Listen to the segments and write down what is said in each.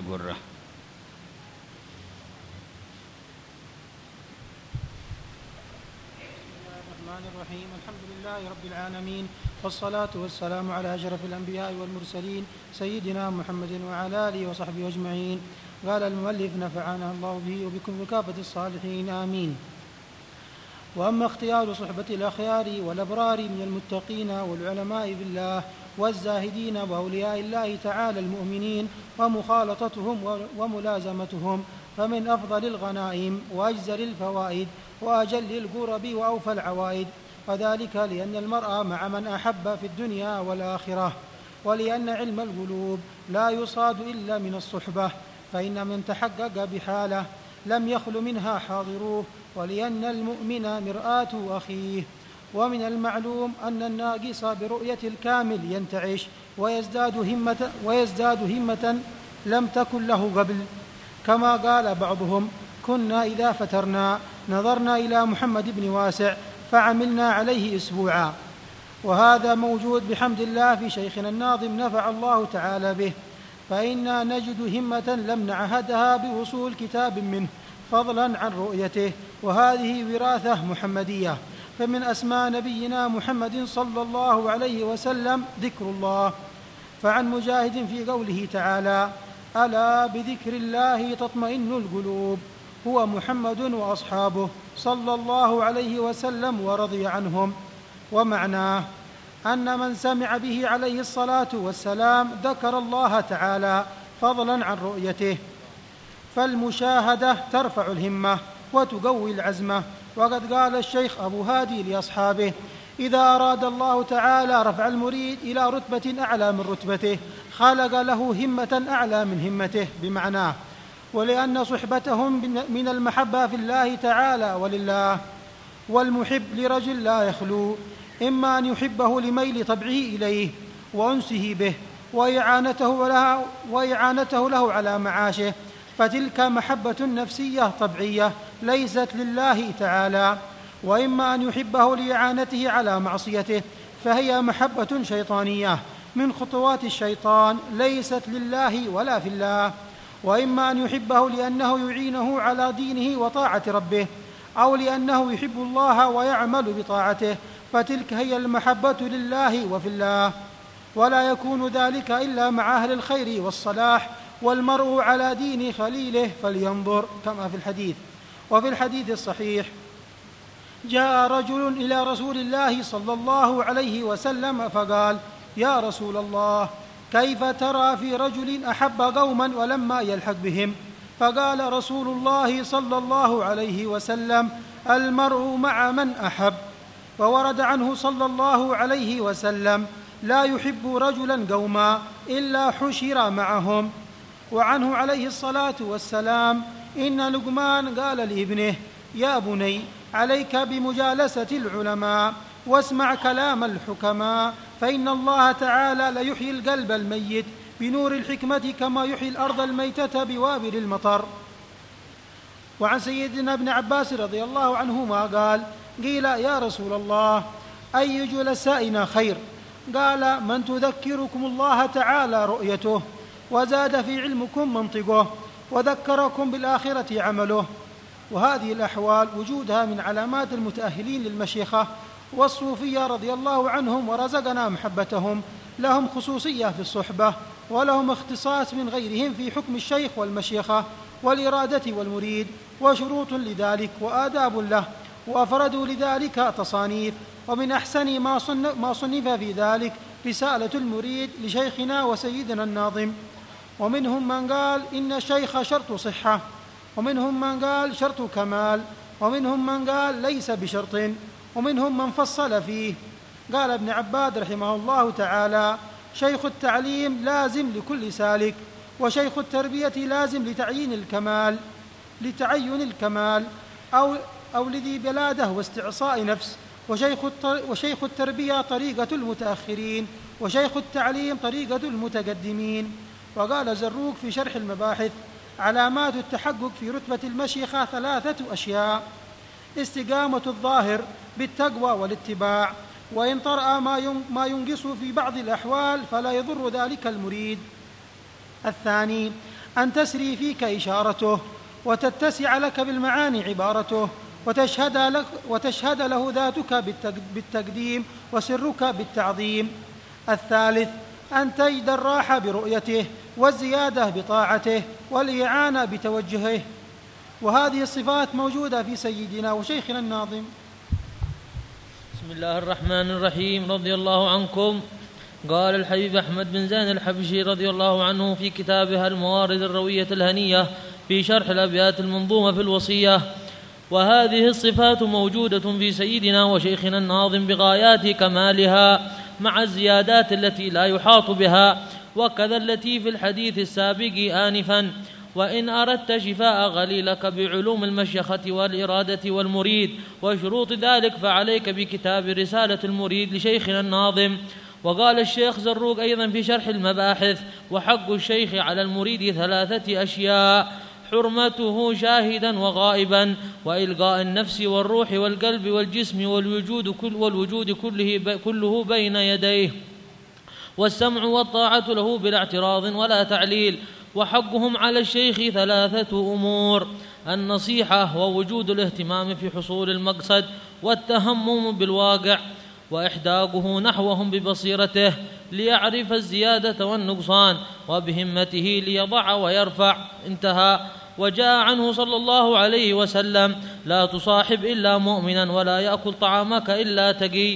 القرة. الرحمن الرحيم. الحمد لله رب العالمين، والصلاة والسلام على أشرف الأنبياء والمرسلين سيدنا محمد وعلى آله وصحبه أجمعين. قال المؤلف: نفعنا الله به وبكم وكافة الصالحين، آمين. وأما اختيار صحبة الأخيار والأبرار من المتقين والعلماء بالله والزاهدين وأولياء الله تعالى المؤمنين ومخالطتهم وملازمتهم فمن أفضل الغنائم وأجزل الفوائد وأجل القرب وأوفى العوائد، وذلك لأن المرء مع من أحب في الدنيا والآخرة، ولأن علم القلوب لا يصاد إلا من الصحبة، فإن من تحقق بحاله لم يخل منها حاضروه، ولأن المؤمن مرآة أخيه. ومن المعلوم أن الناقص برؤية الكامل ينتعش ويزداد همة لم تكن له قبل، كما قال بعضهم: كنا إذا فترنا نظرنا إلى محمد بن واسع فعملنا عليه أسبوعا. وهذا موجود بحمد الله في شيخنا الناظم نفع الله تعالى به، فإنا نجد همة لم نعهدها بوصول كتاب منه فضلا عن رؤيته، وهذه وراثة محمدية. فمن أسماء نبينا محمد صلى الله عليه وسلم ذكر الله، فعن مجاهد في قوله تعالى: ألا بذكر الله تطمئن القلوب، هو محمد وأصحابه صلى الله عليه وسلم ورضي عنهم. ومعناه أن من سمع به عليه الصلاة والسلام ذكر الله تعالى فضلا عن رؤيته، فالمشاهدة ترفع الهمة وتقوي العزمة. وقد قال الشيخ أبو هادي لأصحابه: إذا أراد الله تعالى رفع المريد إلى رتبة أعلى من رتبته خلق له همة أعلى من همته، بمعناه ولأن صحبتهم من المحبة في الله تعالى ولله. والمحب لرجل لا يخلو إما أن يحبه لميل طبعه إليه وأنسه به وإعانته له على معاشه، فتلك محبة نفسية طبيعية ليست لله تعالى، وإما أن يحبه لإعانته على معصيته، فهي محبة شيطانية من خطوات الشيطان ليست لله ولا في الله. وإما أن يحبه لأنه يعينه على دينه وطاعة ربه، أو لأنه يحب الله ويعمل بطاعته، فتلك هي المحبة لله وفي الله. ولا يكون ذلك إلا مع أهل الخير والصلاح، والمرء على دين خليله فلينظر، كما في الحديث. وفي الحديث الصحيح: جاء رجل إلى رسول الله صلى الله عليه وسلم فقال: يا رسول الله، كيف ترى في رجل أحب قوما ولما يلحق بهم؟ فقال رسول الله صلى الله عليه وسلم: المرء مع من أحب. وورد عنه صلى الله عليه وسلم: لا يحب رجلا قوما إلا حشر معهم. وعنه عليه الصلاة والسلام: إن لقمان قال لابنه: يا بني، عليك بمجالسة العلماء واسمع كلام الحكماء، فإن الله تعالى ليحيي القلب الميت بنور الحكمة كما يحيي الأرض الميتة بوابل المطر. وعن سيدنا ابن عباس رضي الله عنهما قال: قيل: يا رسول الله، أي جلسائنا خير؟ قال: من تذكركم الله تعالى رؤيته، وزاد في علمكم منطقه، وذكركم بالآخرة عمله. وهذه الأحوال وجودها من علامات المتأهلين للمشيخة والصوفية رضي الله عنهم ورزقنا محبتهم. لهم خصوصية في الصحبة، ولهم اختصاص من غيرهم في حكم الشيخ والمشيخة والإرادة والمريد، وشروط لذلك وآداب له، وأفردوا لذلك تصانيف. ومن أحسن ما صنف في ذلك رسالة المريد لشيخنا وسيدنا الناظم. ومنهم من قال إن الشيخ شرط صحة، ومنهم من قال شرط كمال، ومنهم من قال ليس بشرط، ومنهم من فصل فيه. قال ابن عباد رحمه الله تعالى: شيخ التعليم لازم لكل سالك، وشيخ التربية لازم لتعين الكمال أو لذي بلادة واستعصاء نفس. وشيخ التربية طريقة المتأخرين، وشيخ التعليم طريقة المتقدمين. وقال زروق في شرح المباحث: علامات التحقق في رتبة المشيخة 3 أشياء: استقامة الظاهر بالتقوى والاتباع، وإن طرأ ما ينقص في بعض الأحوال فلا يضر ذلك المريد. الثاني: أن تسري فيك إشارته، وتتسع لك بالمعاني عبارته، وتشهد له ذاتك بالتقديم وسرك بالتعظيم. الثالث أن تجد الراحة برؤيته، والزيادة بطاعته، والإعانة بتوجهه. وهذه الصفات موجودة في سيدنا وشيخنا الناظم. بسم الله الرحمن الرحيم. رضي الله عنكم. قال الحبيب أحمد بن زين الحبشي رضي الله عنه في كتابها الموارد الروية الهنية في شرح الأبيات المنظومة في الوصية: وهذه الصفات موجودة في سيدنا وشيخنا الناظم بغايات كمالها، مع الزيادات التي لا يحاط بها، وكذا التي في الحديث السابق آنفا. وإن أردت شفاء غليلك بعلوم المشيخة والإرادة والمريد وشروط ذلك، فعليك بكتاب رسالة المريد لشيخنا الناظم. وقال الشيخ زروق أيضا في شرح المباحث: وحق الشيخ على المريد 3 أشياء: حرمته شاهدا وغائبا، وإلقاء النفس والروح والقلب والجسم والوجود كله بين يديه، والسمع والطاعة له بلا اعتراض ولا تعليل. وحقهم على الشيخ 3 أمور: النصيحة، ووجود الاهتمام في حصول المقصد، والتهمم بالواقع، وإحداقه نحوهم ببصيرته ليعرف الزيادة والنقصان، وبهمته ليضع ويرفع. انتهى. وجاء عنه صلى الله عليه وسلم: لا تصاحب إلا مؤمنا، ولا يأكل طعامك إلا تقي.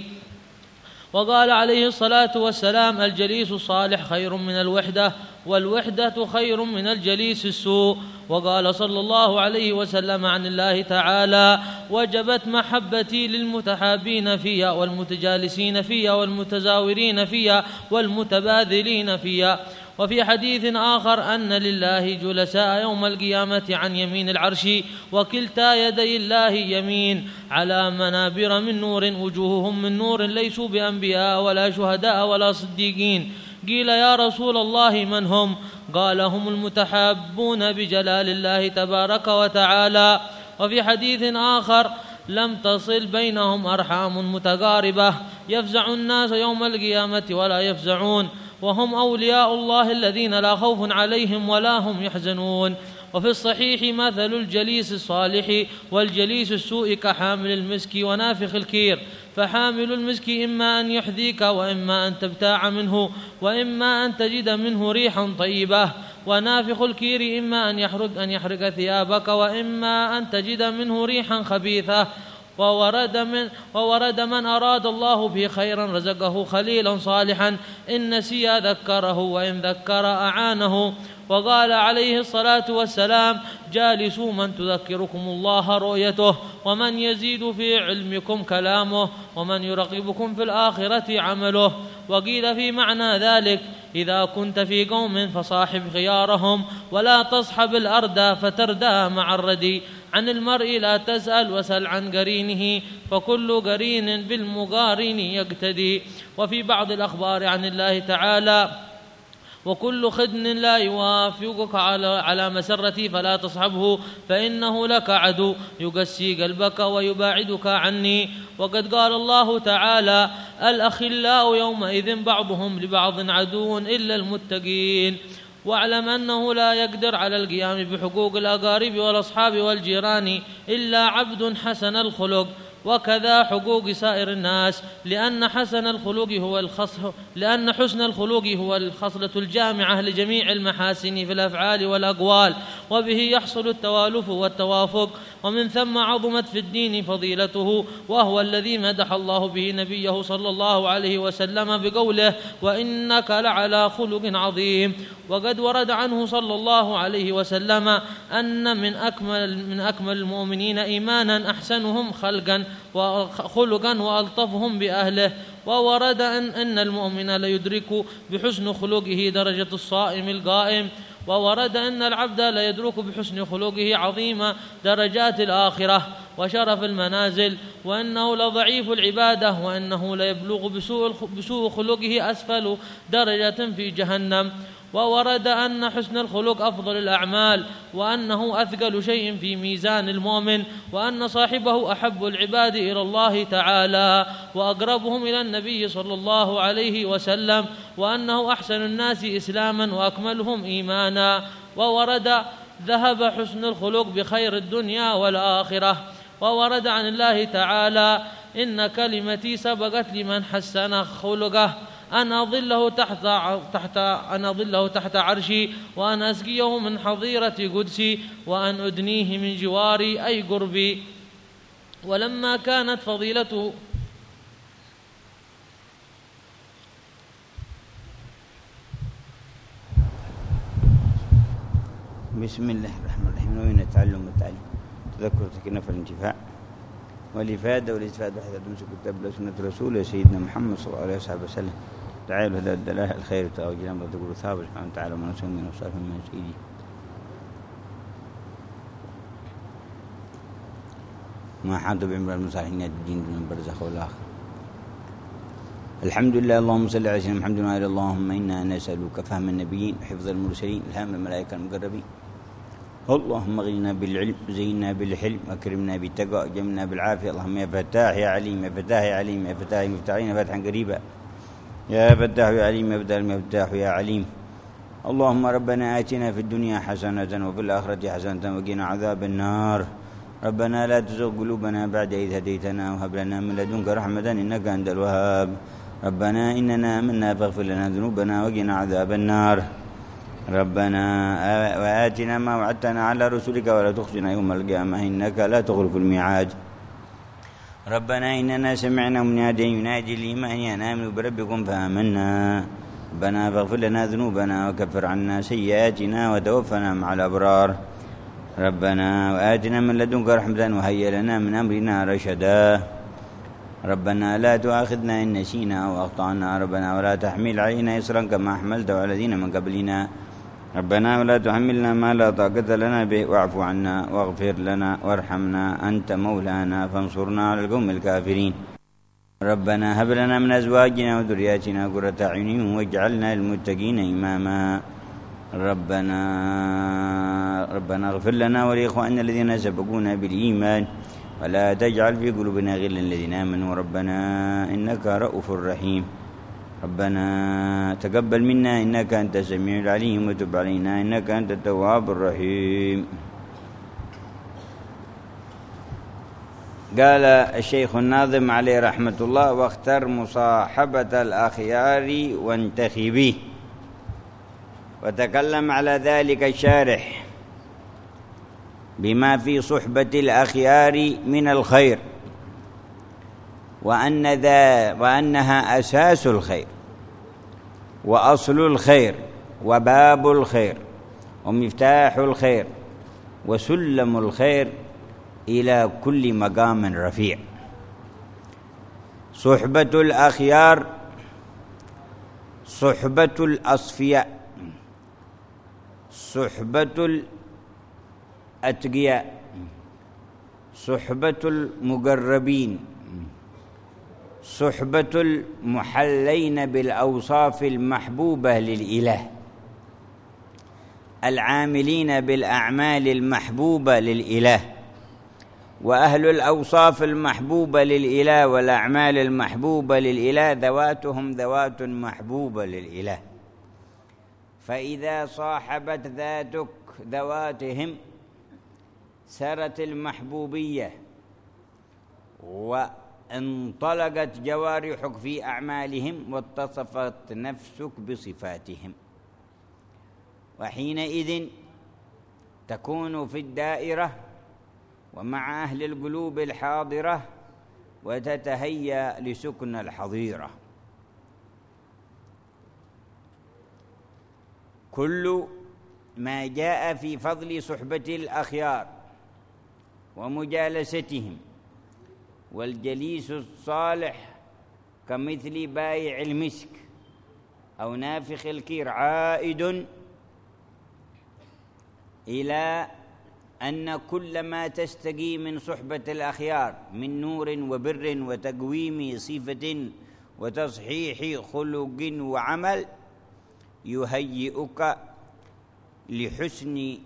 وقال عليه الصلاة والسلام: الجليس الصالح خير من الوحدة، والوحدة خير من الجليس السوء. وقال صلى الله عليه وسلم عن الله تعالى: وجبت محبتي للمتحابين فيها، والمتجالسين فيها، والمتزاورين فيها، والمتباذلين فيها. وفي حديث آخر أن لله جلساء يوم القيامة عن يمين العرش، وكلتا يدي الله يمين، على منابر من نور، وجوههم من نور، ليسوا بأنبياء ولا شهداء ولا صديقين. قيل: يا رسول الله من هم؟ قال: هم المتحابون بجلال الله تبارك وتعالى. وفي حديث آخر: لم تصل بينهم أرحام متقاربة، يفزع الناس يوم القيامة ولا يفزعون، وهم أولياء الله الذين لا خوف عليهم ولا هم يحزنون. وفي الصحيح: مثل الجليس الصالح والجليس السوء كحامل المسك ونافخ الكير، فحامل المسك إما أن يحذيك، وإما أن تبتاع منه، وإما أن تجد منه ريحا طيبة، ونافخ الكير إما أن يحرق ثيابك، وإما أن تجد منه ريحا خبيثة. وورد من أراد الله به خيرا رزقه خليلا صالحا، إن نسي ذكره، وإن ذكر أعانه. وقال عليه الصلاة والسلام: جالسوا من تذكركم الله رؤيته، ومن يزيد في علمكم كلامه، ومن يرغبكم في الآخرة عمله. وقيل في معنى ذلك: إذا كنت في قوم فصاحب خيارهم، ولا تصحب الأردى فتردى مع الردي. عن المرء لا تسأل، وسل عن قرينه، فكل قرين بالمقارن يقتدي. وفي بعض الأخبار عن الله تعالى: وكل خدن لا يوافقك على مسرتي فلا تصحبه، فإنه لك عدو يقسي قلبك ويباعدك عني. وقد قال الله تعالى: الأخلاء يومئذ بعضهم لبعض عدو إلا المتقين. واعلم أنه لا يقدر على القيام بحقوق الأقارب والأصحاب والجيران إلا عبد حسن الخلق، وكذا حقوق سائر الناس، لأن حسن الخلق هو الخصلة الجامعة لجميع المحاسن في الأفعال والأقوال، وبه يحصل التوالف والتوافق، ومن ثم عظمت في الدين فضيلته، وهو الذي مدح الله به نبيه صلى الله عليه وسلم بقوله: وإنك لعلى خلق عظيم. وقد ورد عنه صلى الله عليه وسلم أن من أكمل المؤمنين إيمانا أحسنهم خلقا وخلقا وألطفهم بأهله. وورد أن المؤمن ليدرك بحسن خلقه درجة الصائم القائم. وورد أن العبد ليدرك بحسن خلقه عظيم درجات الآخرة وشرف المنازل، وأنه لضعيف العبادة، وأنه ليبلغ بسوء خلقه أسفل درجة في جهنم. وورد أن حسن الخلق أفضل الأعمال، وأنه أثقل شيء في ميزان المؤمن، وأن صاحبه أحب العباد إلى الله تعالى وأقربهم إلى النبي صلى الله عليه وسلم، وأنه أحسن الناس إسلاما وأكملهم إيمانا. وورد ذهب حسن الخلق بخير الدنيا والآخرة. وورد عن الله تعالى: إن كلمتي سبقت لمن حسن خلقه أن أظله تحت عرشي، وأن أسقيه من حظيرة قدسي، وأن أدنيه من جواري أي قربي. ولما كانت فضيلته بسم الله الرحمن الرحيم. نوين التعلم والتعليم، تذكر تكن في الانتفاع والإفادة والاستفادة حتى تمسك كتاب سنة رسوله سيدنا محمد صلى الله عليه وسلم. تعالوا هذا الدلالة الخير وتأوجنا وتقول ثابت سبحانه وتعالى من نسمي وصالح من سيدي. ما حاط بعمر المصالحين الدين من برزخ والآخر. الحمد لله. اللهم صل على سيدنا محمد وعلى اللهم إنا نسألك فهم النبيين وحفظ المرسلين الهام الملائكة المقربين. اللهم اغننا بالعلم، زينا بالحلم، واكرمنا بالتقوى، جمنا بالعافية. اللهم يا فتاح يا عليم، يا فتاح يا عليم، يا فتاح مفتاحين فتحا قريبا، يا فتاح يا عليم، يا فتاح يا عليم. اللهم ربنا آتنا في الدنيا حسنة وفي الآخرة حسنة وقنا عذاب النار. ربنا لا تزغ قلوبنا بعد إذ هديتنا وهب لنا من لدنك رحمة إنك أنت الوهاب. ربنا إننا آمنا فاغفر لنا ذنوبنا وقنا عذاب النار. ربنا وآتنا ما وعدتنا على رسلك ولا تخزنا يوم القيامة إنك لا تخلف الميعاد. ربنا إننا سمعنا مناديا ينادي للإيمان أن آمنوا بربكم فآمنا. ربنا فاغفر لنا ذنوبنا وكفر عنا سيئاتنا وتوفنا مع الأبرار. ربنا وآتنا من لدنك رحمة وهيئ لنا من أمرنا رشدا. ربنا لا تؤاخذنا إن نسينا أو أخطأنا. ربنا ولا تحمل علينا إصرا كما حملته على الذين من قبلنا. ربنا ولا تحملنا ما لا طاقة لنا به واعف عنا واغفر لنا وارحمنا أنت مولانا فانصرنا على القوم الكافرين. ربنا هب لنا من أزواجنا وذرياتنا قرة أعين واجعلنا للمتقين إماما. ربنا اغفر لنا ولإخواننا الذين سبقونا بالإيمان ولا تجعل في قلوبنا غلا للذين آمنوا ربنا إنك رؤوف رحيم. ربنا تقبل منا إنك أنت السميع العليم وتب علينا إنك أنت التواب الرحيم. قال الشيخ الناظم عليه رحمة الله: واختر مصاحبة الأخيار وانتخبيه. وتكلم على ذلك الشارح بما في صحبة الأخيار من الخير، وأنها أساس الخير وأصل الخير وباب الخير ومفتاح الخير وسلم الخير إلى كل مقام رفيع. صحبة الأخيار صحبة الأصفياء، صحبة الأتقياء، صحبة المقربين، صحبة المحلين بالأوصاف المحبوبة للإله، العاملين بالأعمال المحبوبة للإله. وأهل الأوصاف المحبوبة للإله والأعمال المحبوبة للإله ذواتهم ذوات محبوبة للإله. فإذا صاحبت ذاتك ذواتهم سرت المحبوبية وانطلقت جوارحك في أعمالهم واتصفت نفسك بصفاتهم، وحينئذ تكون في الدائرة ومع أهل القلوب الحاضرة وتتهيأ لسكن الحظيرة. كل ما جاء في فضل صحبة الأخيار ومجالستهم والجليس الصالح كمثل بائع المسك أو نافخ الكير عائد إلى أن كل ما تستقي من صحبة الأخيار من نور وبر وتقويم صفة وتصحيح خلق وعمل يهيئك لحسن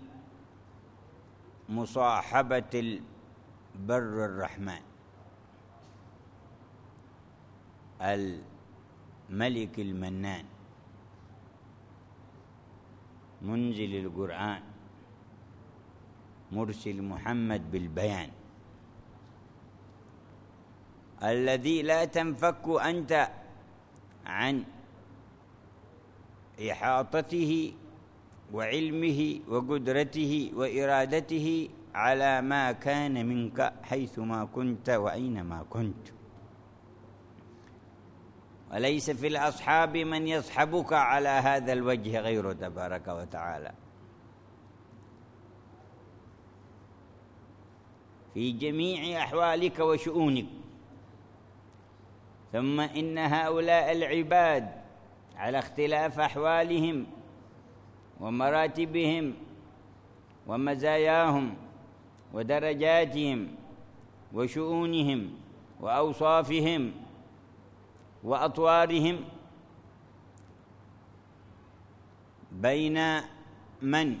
مصاحبة البر الرحمن الملك المنان منزل القرآن مرسل محمد بالبيان الذي لا تنفك أنت عن إحاطته وعلمه وقدرته وإرادته على ما كان منك حيثما كنت وأينما كنت. وليس في الأصحاب من يصحبك على هذا الوجه غيره تبارك وتعالى في جميع أحوالك وشؤونك. ثم إن هؤلاء العباد على اختلاف أحوالهم ومراتبهم ومزاياهم ودرجاتهم وشؤونهم وأوصافهم وأطوارهم بين من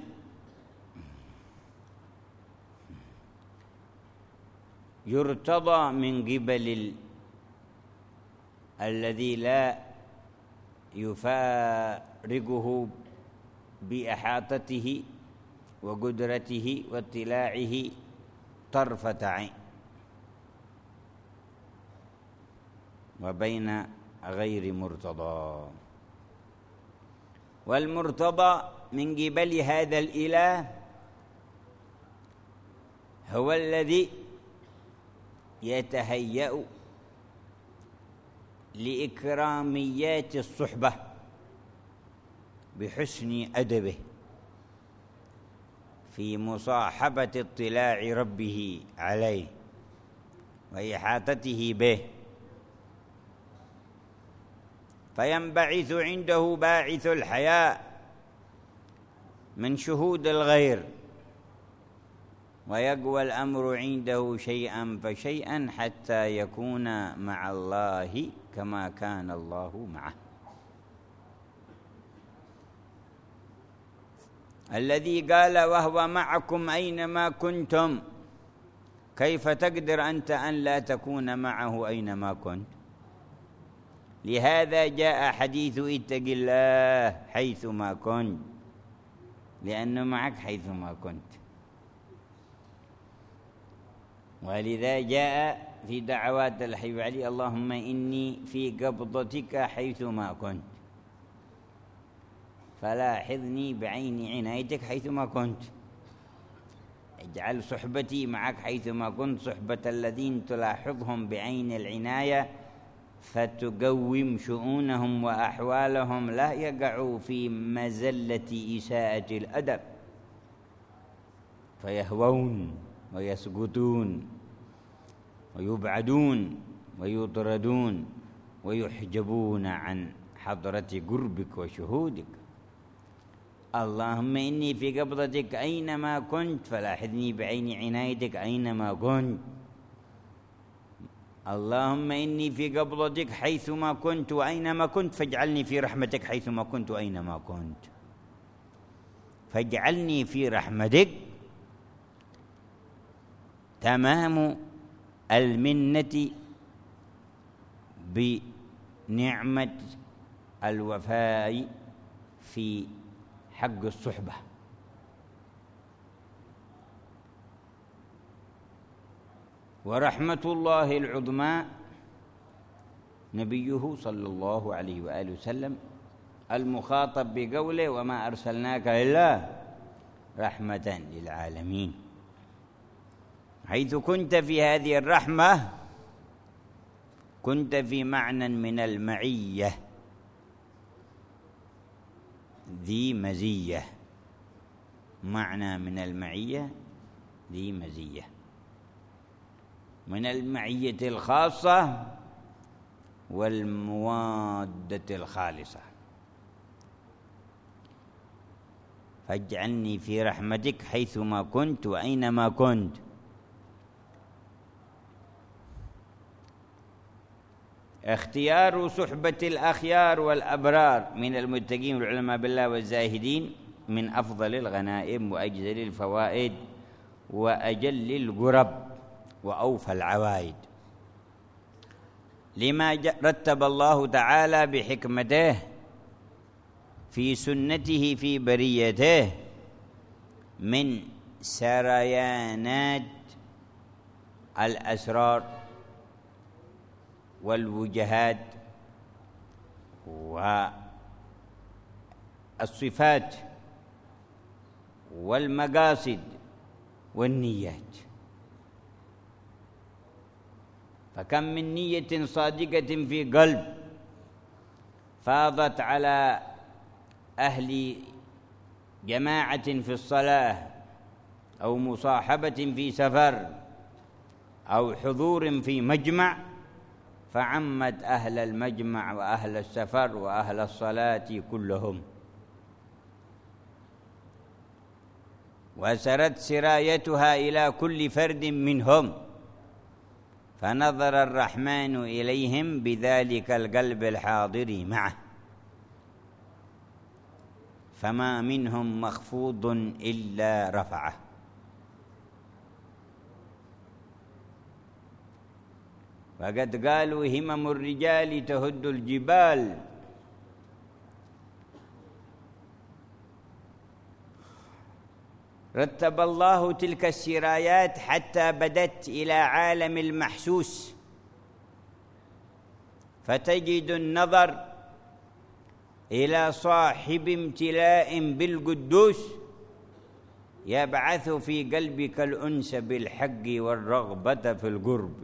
يرتضى من قبل الذي لا يفارقه بإحاطته وقدرته واطلاعه طرفة عين، وبين غير مرتضى. والمرتضى من قبل هذا الإله هو الذي يتهيأ لإكراميات الصحبة بحسن أدبه في مصاحبة اطلاع ربه عليه وإحاطته به، فينبعث عنده باعث الحياء من شهود الغير، ويقوى الأمر عنده شيئا فشيئا حتى يكون مع الله كما كان الله معه. الذي قال وهو معكم أينما كنتم، كيف تقدر أنت أن لا تكون معه أينما كنت؟ لهذا جاء حديث اتق الله حيثما كنت، لأنه معك حيثما كنت. ولذا جاء في دعوات الحبيب علي اللهم إني في قبضتك حيثما كنت فلاحظني بعين عنايتك حيثما كنت، اجعل صحبتي معك حيثما كنت صحبة الذين تلاحظهم بعين العناية فتقوم شؤونهم وأحوالهم، لا يقعوا في مزلة إساءة الأدب فيهوون ويسقطون ويبعدون ويطردون ويحجبون عن حضرة قربك وشهودك. اللهم إني في قبضتك أينما كنت فلاحظني بعين عنايتك أينما كنت. اللهم إني في قبضتك حيثما كنت وأينما كنت فاجعلني في رحمتك حيثما كنت وأينما كنت. فاجعلني في رحمتك تمام المنة بنعمة الوفاء في حق الصحبة. ورحمة الله العظمى نبيه صلى الله عليه وآله وسلم المخاطب بقوله وما أرسلناك إلا رحمة للعالمين، حيث كنت في هذه الرحمة كنت في معنى من المعية ذي مزية، معنى من المعية ذي مزية، من المعية الخاصة والموادة الخالصة. فاجعلني في رحمتك حيثما كنت وأينما كنت. اختيار صحبة الأخيار والأبرار من المتقين والعلماء بالله والزاهدين من أفضل الغنائم وأجزل الفوائد وأجل القرب وأوفى العوائد، لما رتب الله تعالى بحكمته في سنته في بريته من سريانات الأسرار والوجهات والصفات والمقاصد والنيات. فكم من نية صادقة في قلب فاضت على أهل جماعة في الصلاة أو مصاحبة في سفر أو حضور في مجمع، فعمت أهل المجمع وأهل السفر وأهل الصلاة كلهم، وسرت سرايتها إلى كل فرد منهم، فنظر الرحمن إليهم بذلك القلب الحاضر معه، فما منهم مخفوض إلا رفعه. فقد قالوا همم الرجال تهد الجبال، رتب الله تلك السرايات حتى بدت إلى عالم المحسوس، فتجد النظر إلى صاحب امتلاء بالقدوس يبعث في قلبك الأنس بالحق والرغبة في القرب.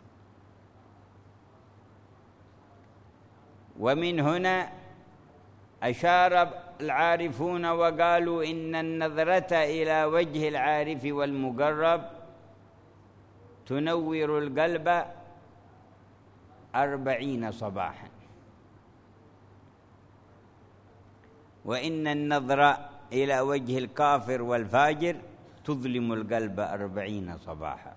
ومن هنا أشار العارفون وقالوا إن النظرة إلى وجه العارف والمقرب تنور القلب 40 صباحا، وإن النظرة إلى وجه الكافر والفاجر تظلم القلب 40 صباحا.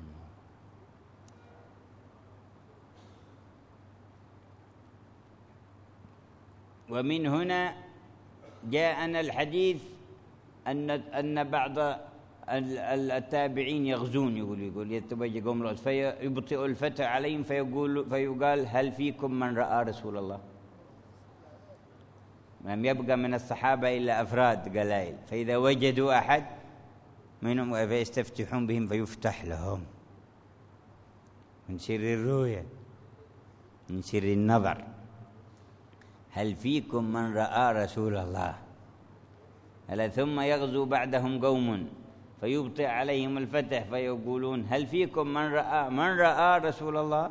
ومن هنا جاءنا الحديث أن بعض التابعين يغزون، يقول يتبجى قوم الغز فيبطئ الفتى عليهم فيقال هل فيكم من رأى رسول الله؟ لم يبقى من الصحابة إلا أفراد قلائل، فإذا وجدوا أحد منهم فيستفتحون بهم فيفتح لهم من سر الرؤيا من سر النظر. هل فيكم من رأى رسول الله؟ ألا ثم يغزو بعدهم قوم فيبطئ عليهم الفتح فيقولون هل فيكم من رأى رسول الله؟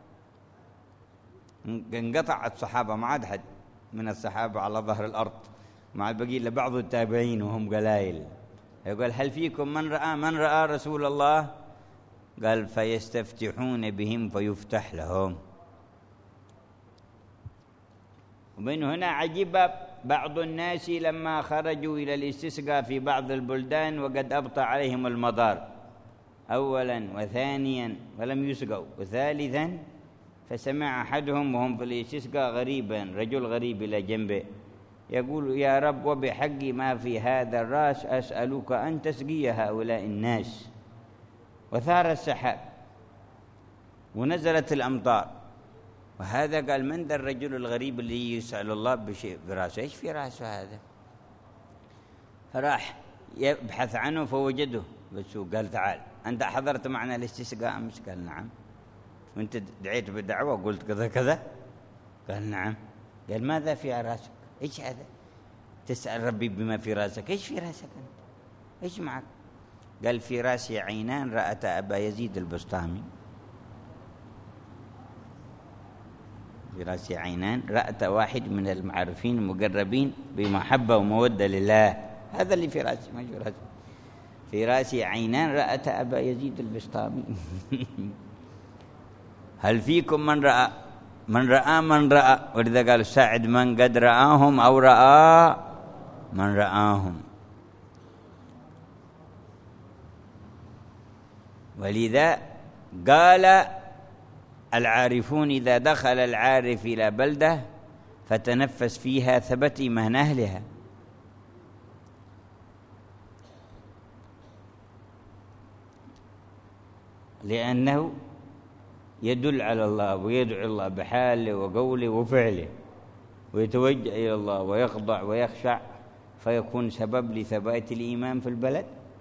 انقطع الصحابة، ما عاد حد من الصحابة على ظهر الأرض، مع البقي إلا بعض التابعين وهم قلائل. يقول هل فيكم من رأى رسول الله؟ قال فيستفتحون بهم فيفتح لهم. ومن هنا عجب بعض الناس لما خرجوا إلى الاستسقاء في بعض البلدان وقد أبطأ عليهم المطر أولا وثانيا ولم يسقوا، وثالثا فسمع أحدهم وهم في الاستسقاء غريبا، رجل غريب إلى جنبه يقول يا رب وبحق ما في هذا الرأس أسألك أن تسقي هؤلاء الناس. وثار السحاب ونزلت الأمطار، وهذا قال من ذا الرجل الغريب اللي يسأل الله بشيء براسه؟ ايش في راسه هذا؟ فراح يبحث عنه فوجده، بس قال تعال أنت حضرت معنا الاستسقاء أمس؟ قال نعم. وأنت دعيت بالدعوة وقلت كذا كذا؟ قال نعم. قال ماذا في راسك؟ ايش هذا؟ تسأل ربي بما في راسك، ايش في راسك أنت؟ ايش معك؟ قال في راسي عينان رأتا أبا يزيد البسطامي. في راسي عينان رأت واحد من المعرفين المقربين بمحبة ومودة لله، هذا اللي في راسي، ما في راسي. في راسي عينان رأت أبا يزيد البسطامي. هل فيكم من رأى من رأى؟ ولذا قال ساعد من قد رآهم أو رأى من رآهم. ولذا قال العارفون إذا دخل العارف إلى بلدة فتنفس فيها ثبت إيمان أهلها. لأنه يدل على الله ويدعو الله بحاله وقوله وفعله، ويتوجه إلى الله ويخضع ويخشع، فيكون سبب لثبات الإيمان في البلد.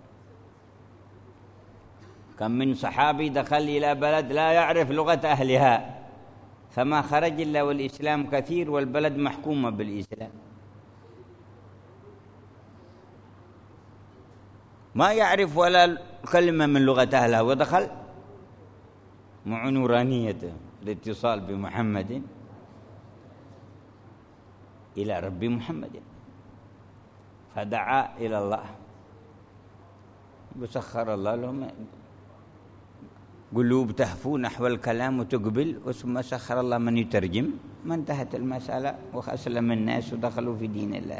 كم من صحابي دخل إلى بلد لا يعرف لغة أهلها فما خرج إلا والإسلام كثير والبلد محكومة بالإسلام، ما يعرف ولا كلمة من لغة أهلها ودخل مع نورانيته الاتصال بمحمد إلى رب محمد، فدعا إلى الله وسخر الله لهم قلوب تهفو نحو الكلام وتقبل، ثم سخر الله من يترجم، ما انتهت المسألة وأسلم الناس ودخلوا في دين الله.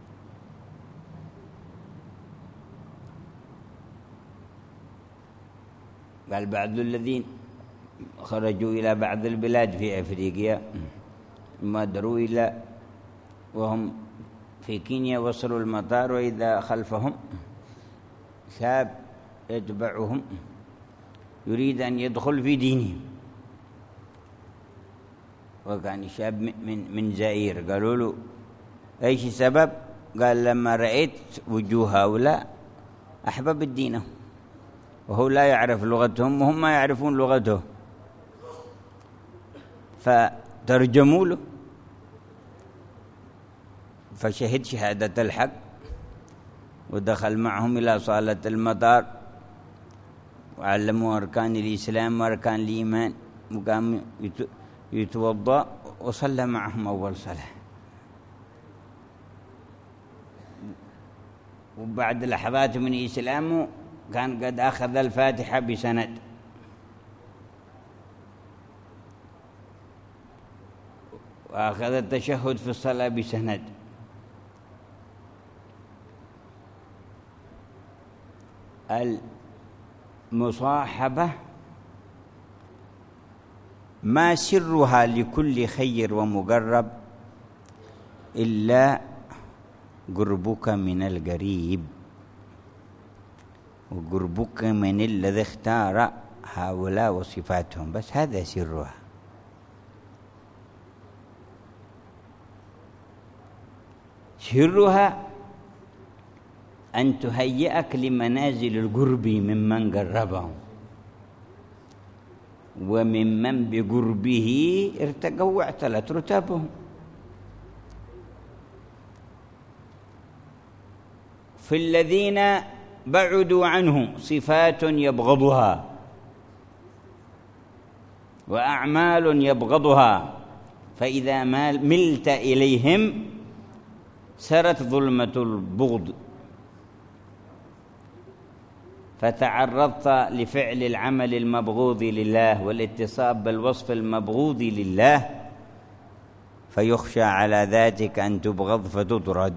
قال بعض الذين خرجوا إلى بعض البلاد في أفريقيا ما دروا إلى وهم في كينيا وصلوا المطار وإذا خلفهم شاب يتبعهم يريد أن يدخل في دينهم، وكان شاب من زائر. قالوا له أيش السبب؟ قال لما رأيت وجوه هؤلاء أحببت دينهم، وهو لا يعرف لغتهم وهم ما يعرفون لغته، فترجموا له فشهد شهادة الحق ودخل معهم إلى صالة المطار وعلموا أركان الإسلام وأركان الإيمان، وقام يتوضأ وصلى معهم أول صلاة. وبعد لحظات من إسلامه كان قد أخذ الفاتحة بسند، وأخذ التشهد في الصلاة بسند. المصاحبة ما سرها لكل خير ومقرب إلا قربك من القريب وقربك من الذي اختار هؤلاء وصفاتهم، بس هذا سرها. سرها أن تهيئك لمنازل القرب ممن قربهم وممن بقربه ارتقوا واعتلت رتبهم. في الذين بعدوا عنه صفات يبغضها وأعمال يبغضها، فإذا ملت إليهم سرت ظلمة البغض، فتعرضت لفعل العمل المبغوض لله والاتصاب بالوصف المبغوض لله، فيخشى على ذاتك أن تبغض فتطرد.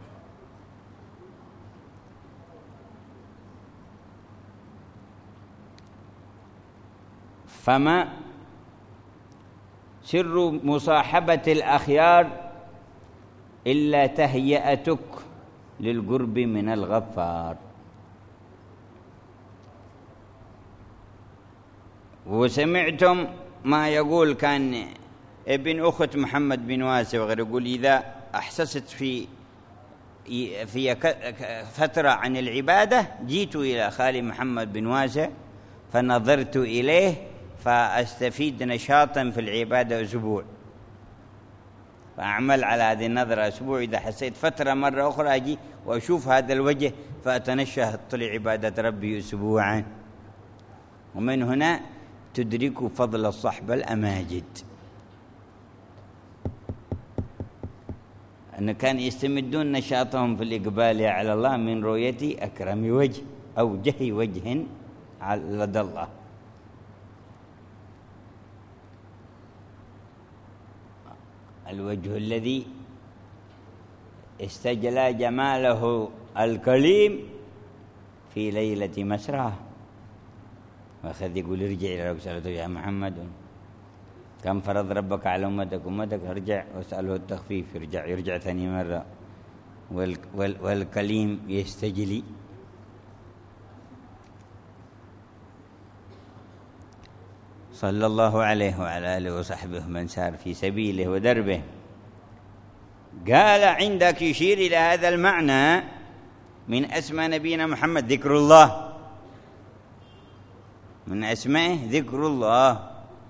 فما سر مصاحبة الأخيار إلا تهيئتك للقرب من الغفار. وسمعتم ما يقول كان ابن أخت محمد بن واسع وغيره، يقول إذا أحسست في فترة عن العبادة جيت إلى خالي محمد بن واسع فنظرت إليه فأستفيد نشاطا في العبادة أسبوع، فأعمل على هذه النظرة أسبوع، إذا حسيت فترة مرة أخرى أجي وأشوف هذا الوجه فأتنشط لعبادة ربي أسبوعا. ومن هنا تدرك فضل الصحبة الأماجد، أن كان يستمدون نشاطهم في الإقبال على الله من رؤية أكرم وجه أو جه وجه لدى الله. الوجه الذي استجلى جماله الكليم في ليلة مسراه، وأخذ يقول ارجع إلى رسالته يا محمد كم فرض ربك على أمتك ارجع واسأله التخفيف، يرجع ثاني مرة. والكليم يستجلي. صلى الله عليه وعلى آله وصحبه من سار في سبيله ودربه. قال عندك يشير إلى هذا المعنى من أسماء نبينا محمد ذكر الله، من أسمائه ذكر الله،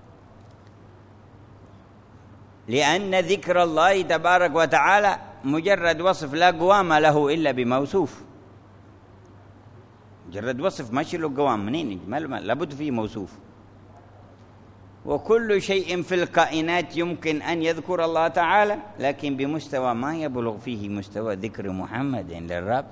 لأن ذكر الله تبارك وتعالى مجرد وصف لا قوام له إلا بموصوف. مجرد وصف ماشي له قوام، منين لابد فيه موصوف. وكل شيء في الكائنات يمكن أن يذكر الله تعالى، لكن بمستوى ما يبلغ فيه مستوى ذكر محمد للرب.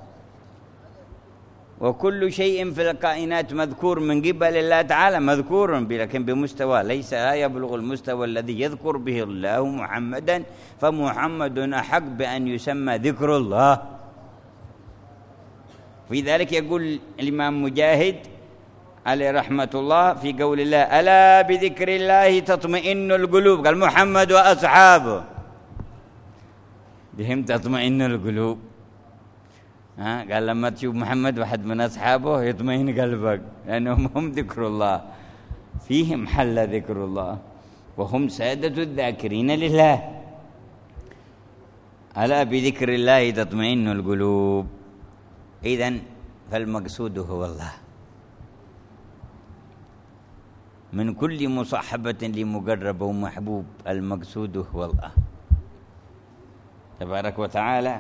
وكل شيء في الكائنات مذكور من قبل الله تعالى، مذكور لكن بمستوى ليس لا يبلغ المستوى الذي يذكر به الله محمدا، فمحمد أحق بأن يسمى ذكر الله. في ذلك يقول الإمام مجاهد عليه رحمة الله في قول الله: ألا بذكر الله تطمئن القلوب. قال محمد وأصحابه بهم تطمئن القلوب. قال لما تشوف محمد واحد من أصحابه يطمئن قلبك، لأنهم هم ذكر الله، فيهم حل ذكر الله، وهم سادة الذاكرين لله. ألا بذكر الله تطمئن القلوب. إذن فالمقصود هو الله. من كل مصاحبة لمقرب ومحبوب المقصود هو الله تبارك وتعالى.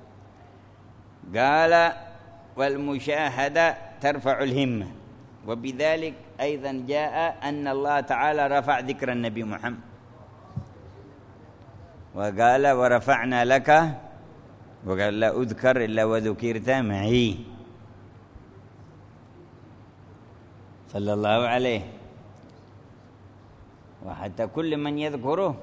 قال: والمشاهدة ترفع الهمة. وبذلك أيضا جاء أن الله تعالى رفع ذكر النبي محمد، وقال: ورفعنا لك، وقال: لا أذكر إلا وذكرت معي، صلى الله عليه. وحتى كل من يذكره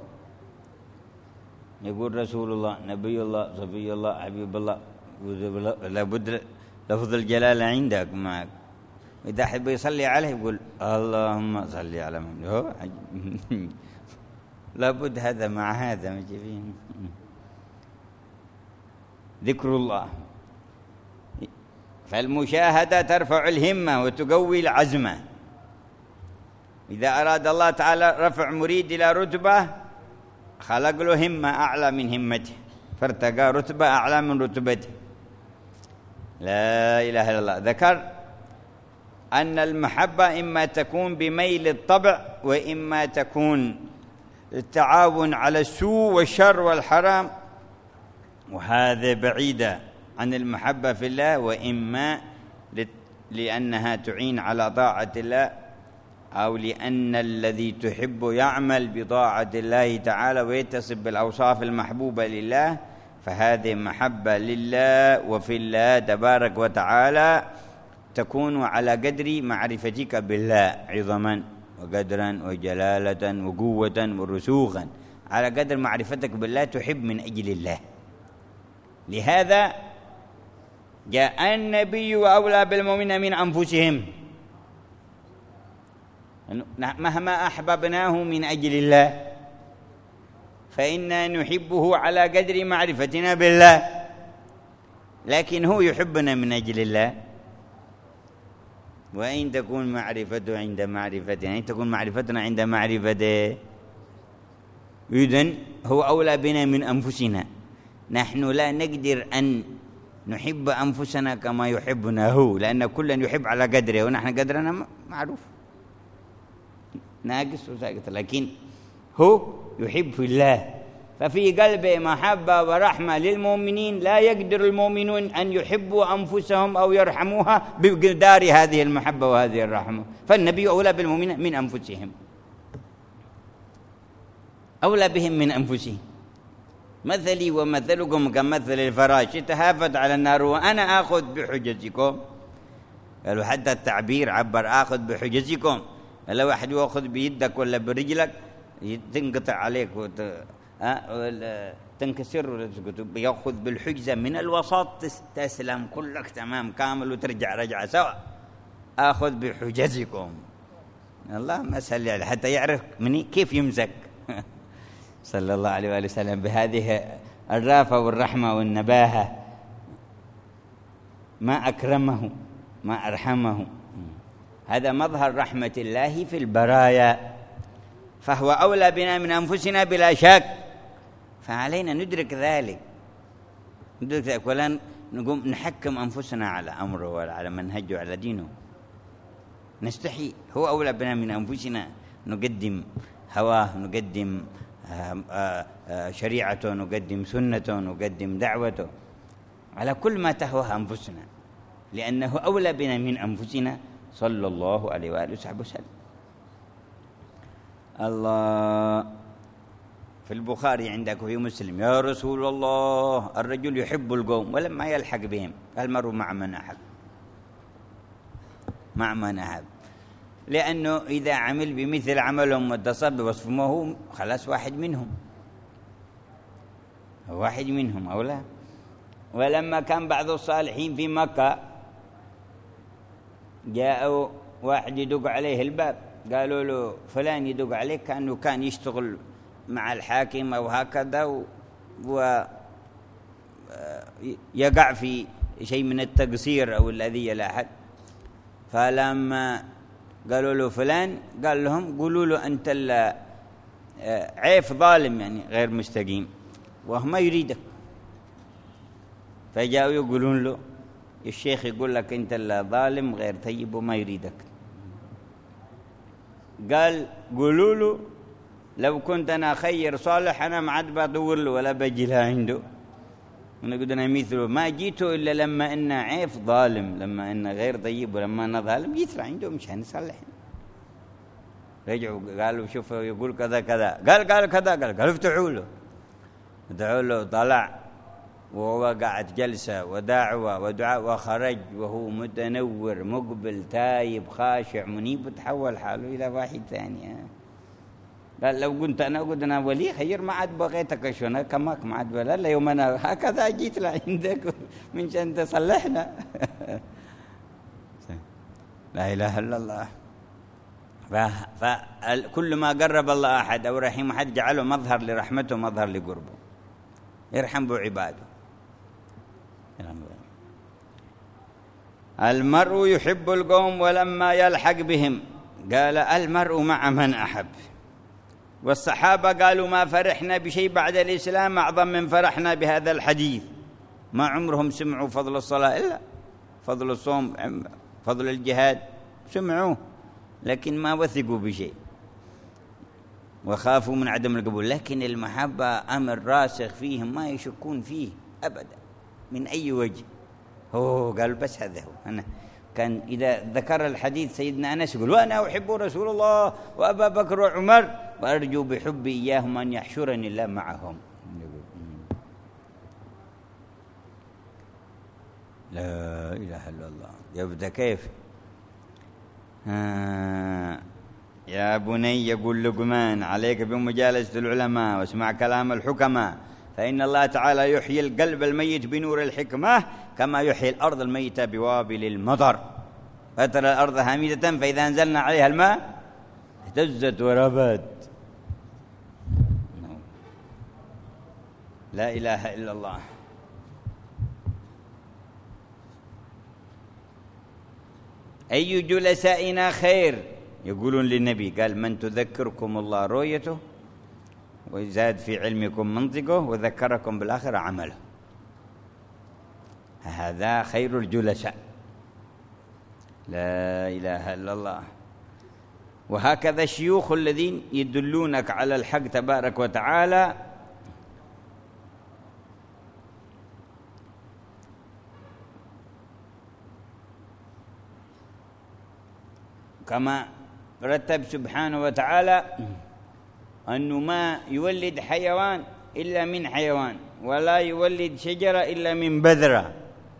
يقول رسول الله، نبي الله، صفي الله، حبيب الله، لابد لفظ الجلالة عندك معك. إذا حب يصلي عليه يقول اللهم صل على محمد. لابد هذا مع هذا مجيبين. ذكر الله. فالمشاهدة ترفع الهمة وتقوي العزمة. إذا أراد الله تعالى رفع مريد إلى رتبة خلق له همة أعلى من همته، فارتقى رتبة أعلى من رتبته. لا إله إلا الله. ذكر أن المحبة إما تكون بميل الطبع، وإما تكون التعاون على السوء والشر والحرام، وهذا بعيدة عن المحبة في الله، وإما لأنها تعين على طاعة الله، أو لأن الذي تحب يعمل بطاعة الله تعالى ويتصف بالأوصاف المحبوبة لله، فهذه محبة لله وفي الله تبارك وتعالى تكون على قدر معرفتك بالله عظما وقدرا وجلالة وقوة ورسوخا. على قدر معرفتك بالله تحب من أجل الله. لهذا جاء النبي أولى بالمؤمنين من أنفسهم، مهما أحببناه من أجل الله فإنا نحبه على قدر معرفتنا بالله، لكن هو يحبنا من أجل الله. وإن تكون معرفته عند معرفتنا، إن تكون معرفتنا عند معرفته، إذن هو أولى بنا من أنفسنا. نحن لا نقدر أن نحب أنفسنا كما يحبنا هو، لأن كلا يحب على قدره، ونحن قدرنا معروف ناقص وساقط، لكن هو يحب في الله، ففي قلبه محبة ورحمة للمؤمنين لا يقدر المؤمنون أن يحبوا أنفسهم أو يرحموها بقدار هذه المحبة وهذه الرحمة. فالنبي أولى بالمؤمنين من أنفسهم، أولى بهم من أنفسهم. مثلي ومثلكم كمثل الفراش يتهافت على النار وأنا آخذ بحجتكم. قالوا حتى التعبير عبر آخذ بحجتكم. لو واحد يأخذ بيدك ولا برجلك تنقطع عليك تنكسر، يأخذ بالحجزة من الوسط تسلم كلك تمام كامل وترجع رجعة سواء. آخذ بحجتكم. اللهم صل عليه حتى يعرف مني كيف يمسك صلى الله عليه وآله وسلم بهذه الرافة والرحمة والنباهة، ما أكرمه ما أرحمه. هذا مظهر رحمة الله في البرايا، فهو أولى بنا من أنفسنا بلا شك، فعلينا ندرك ذلك ولا نقوم نحكم أنفسنا على أمره ولا على منهجه على دينه. نستحي، هو أولى بنا من أنفسنا، نقدم هواه، نقدم شريعته، نقدم سنته، نقدم دعوته على كل ما تهوى أنفسنا، لأنه أولى بنا من أنفسنا صلى الله عليه وآله وصحبه وسلم. الله في البخاري عندك وفي مسلم: يا رسول الله، الرجل يحب القوم ولما يلحق بهم، المرء مع من أحب، مع من أحب، لأنه إذا عمل بمثل عملهم واتصف بوصفهم هو خلاص واحد منهم أو لا. ولما كان بعض الصالحين في مكة جاءوا واحد يدق عليه الباب، قالوا له فلان يدق عليك، كأنه كان يشتغل مع الحاكم أو هكذا ويقع في شيء من التقصير أو الأذية لأحد. فلما قالوا له فلان، قال لهم قولوا له أنت عيف ظالم، يعني غير مستقيم، وهو ما يريدك. فجاءوا يقولون له الشيخ يقول لك أنت ظالم غير طيب وما يريدك. قال قولوا له لو كنت أنا خير صالح أنا ما عاد بدور له ولا بجي له عنده، ونقول أنا مثله ما جيته إلا لما إنه عيف ظالم، لما إنه غير طيب ولما إنه ظالم جيت له عنده مشان يصلح. رجعوا قالوا شوفوا يقول كذا كذا، قال كذا، قال افتحوا له. دعوا له، طلع وهو قاعد جلسة ودعوة ودعاء، وخرج وهو متنور مقبل تايب خاشع منيب، وتحول حاله إلى واحد ثاني. قال لو كنت أنا ولي خير ما عاد بغيتك شونا كماك، ما عاد ولا يوم أنا هكذا جيت لعندك من شان تصلحنا. لا إله إلا الله. فكل ما قرب الله أحد أو رحم أحد جعله مظهر لرحمته، مظهر لقربه، يرحم بعباده. المرء يحب القوم ولما يلحق بهم، قال المرء مع من أحب. والصحابة قالوا ما فرحنا بشيء بعد الإسلام أعظم من فرحنا بهذا الحديث. ما عمرهم سمعوا فضل الصلاة إلا فضل الصوم، فضل الجهاد، سمعوه لكن ما وثقوا بشيء وخافوا من عدم القبول. لكن المحبة أمر راسخ فيهم ما يشكون فيه أبدا من أي وجه. قالوا بس هذا هو. أنا كان إذا ذكر الحديث سيدنا أنس يقول وأنا أحب رسول الله وأبا بكر وعمر وأرجو بحبي إياهم أن يحشرني الله معهم. لا إله إلا الله. يبدأ كيف؟ يا بني، يقول لقمان عليك بمجالسة العلماء واسمع كلام الحكماء، فإن الله تعالى يحيي القلب الميت بنور الحكمة كما يحيي الأرض الميتة بوابل المطر. فترى الأرض هامدة فإذا أنزلنا عليها الماء اهتزت وربت. لا إله إلا الله. أي جلسائنا خير؟ يقولون للنبي، قال من تذكركم الله رؤيته وزاد في علمكم منطقه وذكركم بالآخرة عمله. هذا خير الجلساء. لا إله إلا الله. وهكذا الشيوخ الذين يدلونك على الحق تبارك وتعالى كما رتب سبحانه وتعالى أنه ما يولد حيوان إلا من حيوان ولا يولد شجرة إلا من بذرة،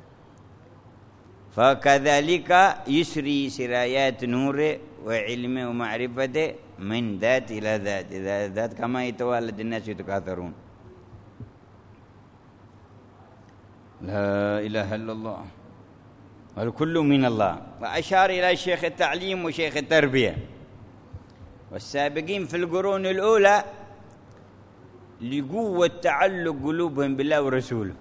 فكذلك يسري سرايات نوره وعلمه ومعرفته من ذات إلى ذات إلى ذات كما يتوالد الناس يتكاثرون. لا إله إلا الله. والكل من الله. وأشار إلى شيخ التعليم وشيخ التربية. والسابقين في القرون الأولى لقوة تعلق قلوبهم بالله ورسوله،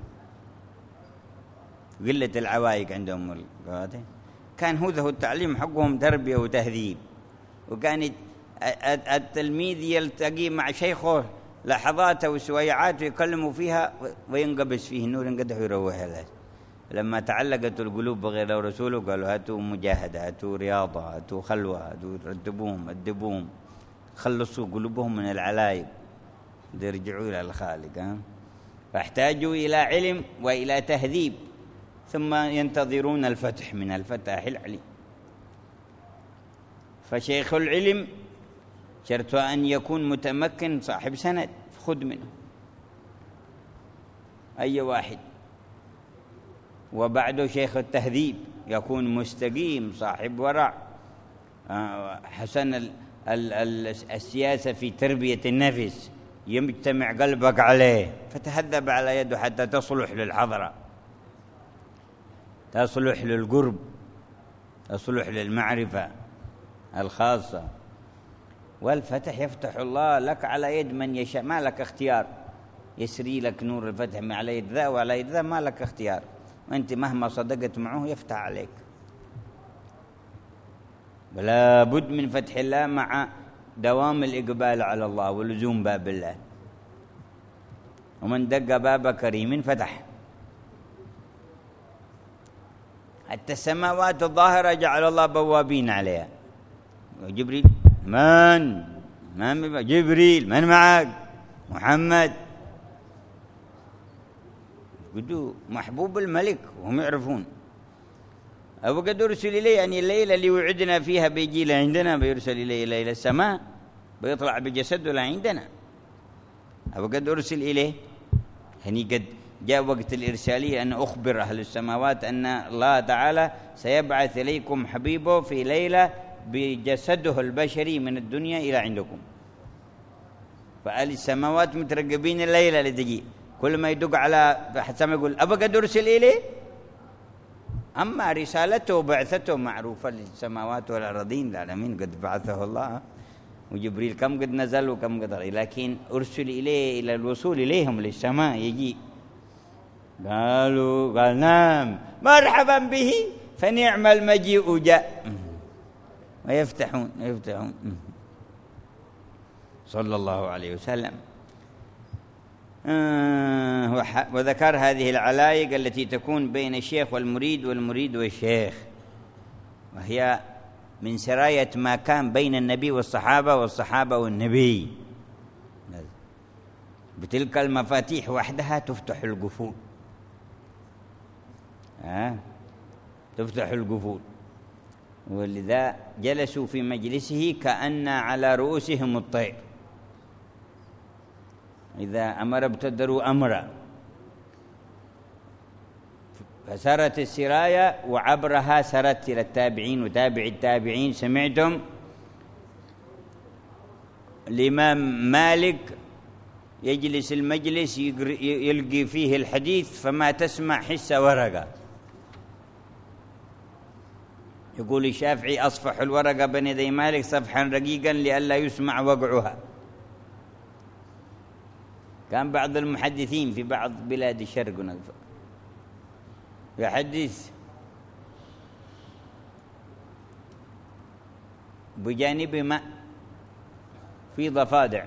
قلة العوائق عندهم. كان هو التعليم حقهم تربية وتهذيب، وكان التلميذ يلتقي مع شيخه لحظات وسويعات ويكلموا فيها وينقبس فيه النور، ينقدح ويروح له. لما تعلقت القلوب بغير الله ورسوله قالوا هاتوا مجاهدة، هاتوا رياضة، هاتوا خلوة، هاتوا رتبوهم أدبوهم، خلصوا قلوبهم من العلايق يرجعوا إلى الخالق. فاحتاجوا إلى علم وإلى تهذيب، ثم ينتظرون الفتح من الفتاح العليم. فشيخ العلم شرط أن يكون متمكن صاحب سند، خذ منه أي واحد. وبعده شيخ التهذيب يكون مستقيم صاحب ورع، حسن السياسة في تربية النفس، يجتمع قلبك عليه فتهذب على يده حتى تصلح للحضرة، تصلح للقرب، تصلح للمعرفة الخاصة. والفتح يفتح الله لك على يد من يشاء، ما لك اختيار، يسري لك نور الفتح على يد ذا وعلى يد ذا، ما لك اختيار، وأنت مهما صدقت معه يفتح عليك. ولا بد من فتح الله مع دوام الإقبال على الله ولزوم باب الله. ومن دق باب كريم فتح. حتى السماوات الظاهرة جعل الله بوابين عليها. جبريل من جبريل من معك؟ محمد. قدوا محبوب الملك وهم يعرفون. أبو قد أرسل إليه، يعني الليلة اللي وعدنا فيها بيجي لعندنا، بيرسل إليه إلى السماء، بيطلع بجسده لعندنا. أبو قد أرسل إليه، يعني قد جاء وقت الإرسالية أن أخبر أهل السماوات أن الله تعالى سيبعث إليكم حبيبه في ليلة بجسده البشري من الدنيا إلى عندكم. فأهل السماوات مترقبين الليلة اللي تجي، كل ما يدق على حسام يقول أبو قد أرسل إليه. أما رسالته وبعثته معروفة للسماوات والأرضين العالمين، قد بعثه الله. وجبريل كم قد نزل وكم قد رأي، لكن أرسل إليه إلى الوصول إليهم للسماء يجي. قال نعم مرحبا به فنعم المجيء جاء. ويفتحون صلى الله عليه وسلم. وذكر هذه العلايق التي تكون بين الشيخ والمريد والمريد والشيخ، وهي من سراية ما كان بين النبي والصحابة والصحابة والنبي. بتلك المفاتيح وحدها تفتح القفول، تفتح القفول. ولذا جلسوا في مجلسه كأن على رؤوسهم الطير، إذا أمر ابتدروا أمرا. فسرت السراية وعبرها سرت إلى التابعين وتابع التابعين. سمعتم الإمام مالك يجلس المجلس يلقي فيه الحديث فما تسمع حس ورقة. يقول الشافعي أصفح الورقة بين يدي مالك صفحا رقيقا لئلا يسمع وقعها. كان بعض المحدثين في بعض بلاد الشرق يحدث بجانب ماء في ضفادع،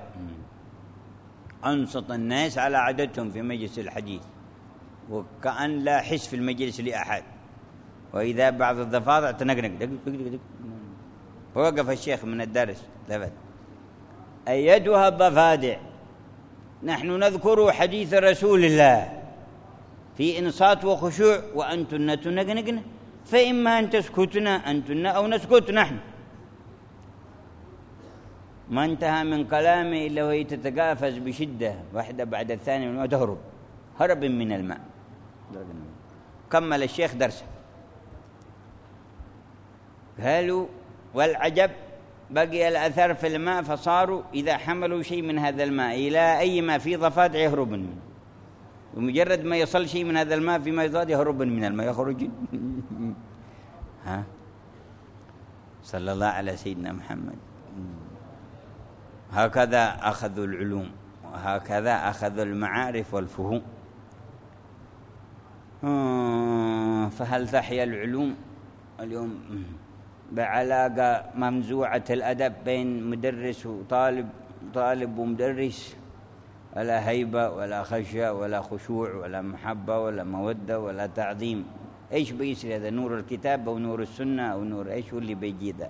أنصت الناس على عادتهم في مجلس الحديث، وكأن لا حس في المجلس لأحد. وإذا بعض الضفادع تنقنق، فوقف الشيخ من الدرس لفت: أيتها الضفادع، نحن نذكر حديث رسول الله في إنصات وخشوع وأنتن تنقنقن، فإما أن تسكتن أنتن أو نسكت نحن. ما انتهى من كلامه إلا وهي تتقافز بشدة واحدة بعد الثانية من الماء، هرب من الماء. كمل الشيخ درسه. قالوا والعجب بقي الأثر في الماء، فصاروا إذا حملوا شيء من هذا الماء إلى أي ما فيه ضفادع يهربن منه، ومجرد ما يصل شيء من هذا الماء فيما يزاد يهربن من الماء يخرج. صلى الله على سيدنا محمد. هكذا أخذوا العلوم هكذا أخذ المعارف والفهوم. فهل تحيا العلوم اليوم بعلاقة ممزوعة الأدب بين مدرس وطالب، طالب ومدرس، ولا هيبة ولا خشية ولا خشوع ولا محبة ولا مودة ولا تعظيم؟ إيش بيصير هذا؟ نور الكتاب أو نور السنة أو نور إيش هو اللي بيجي ده؟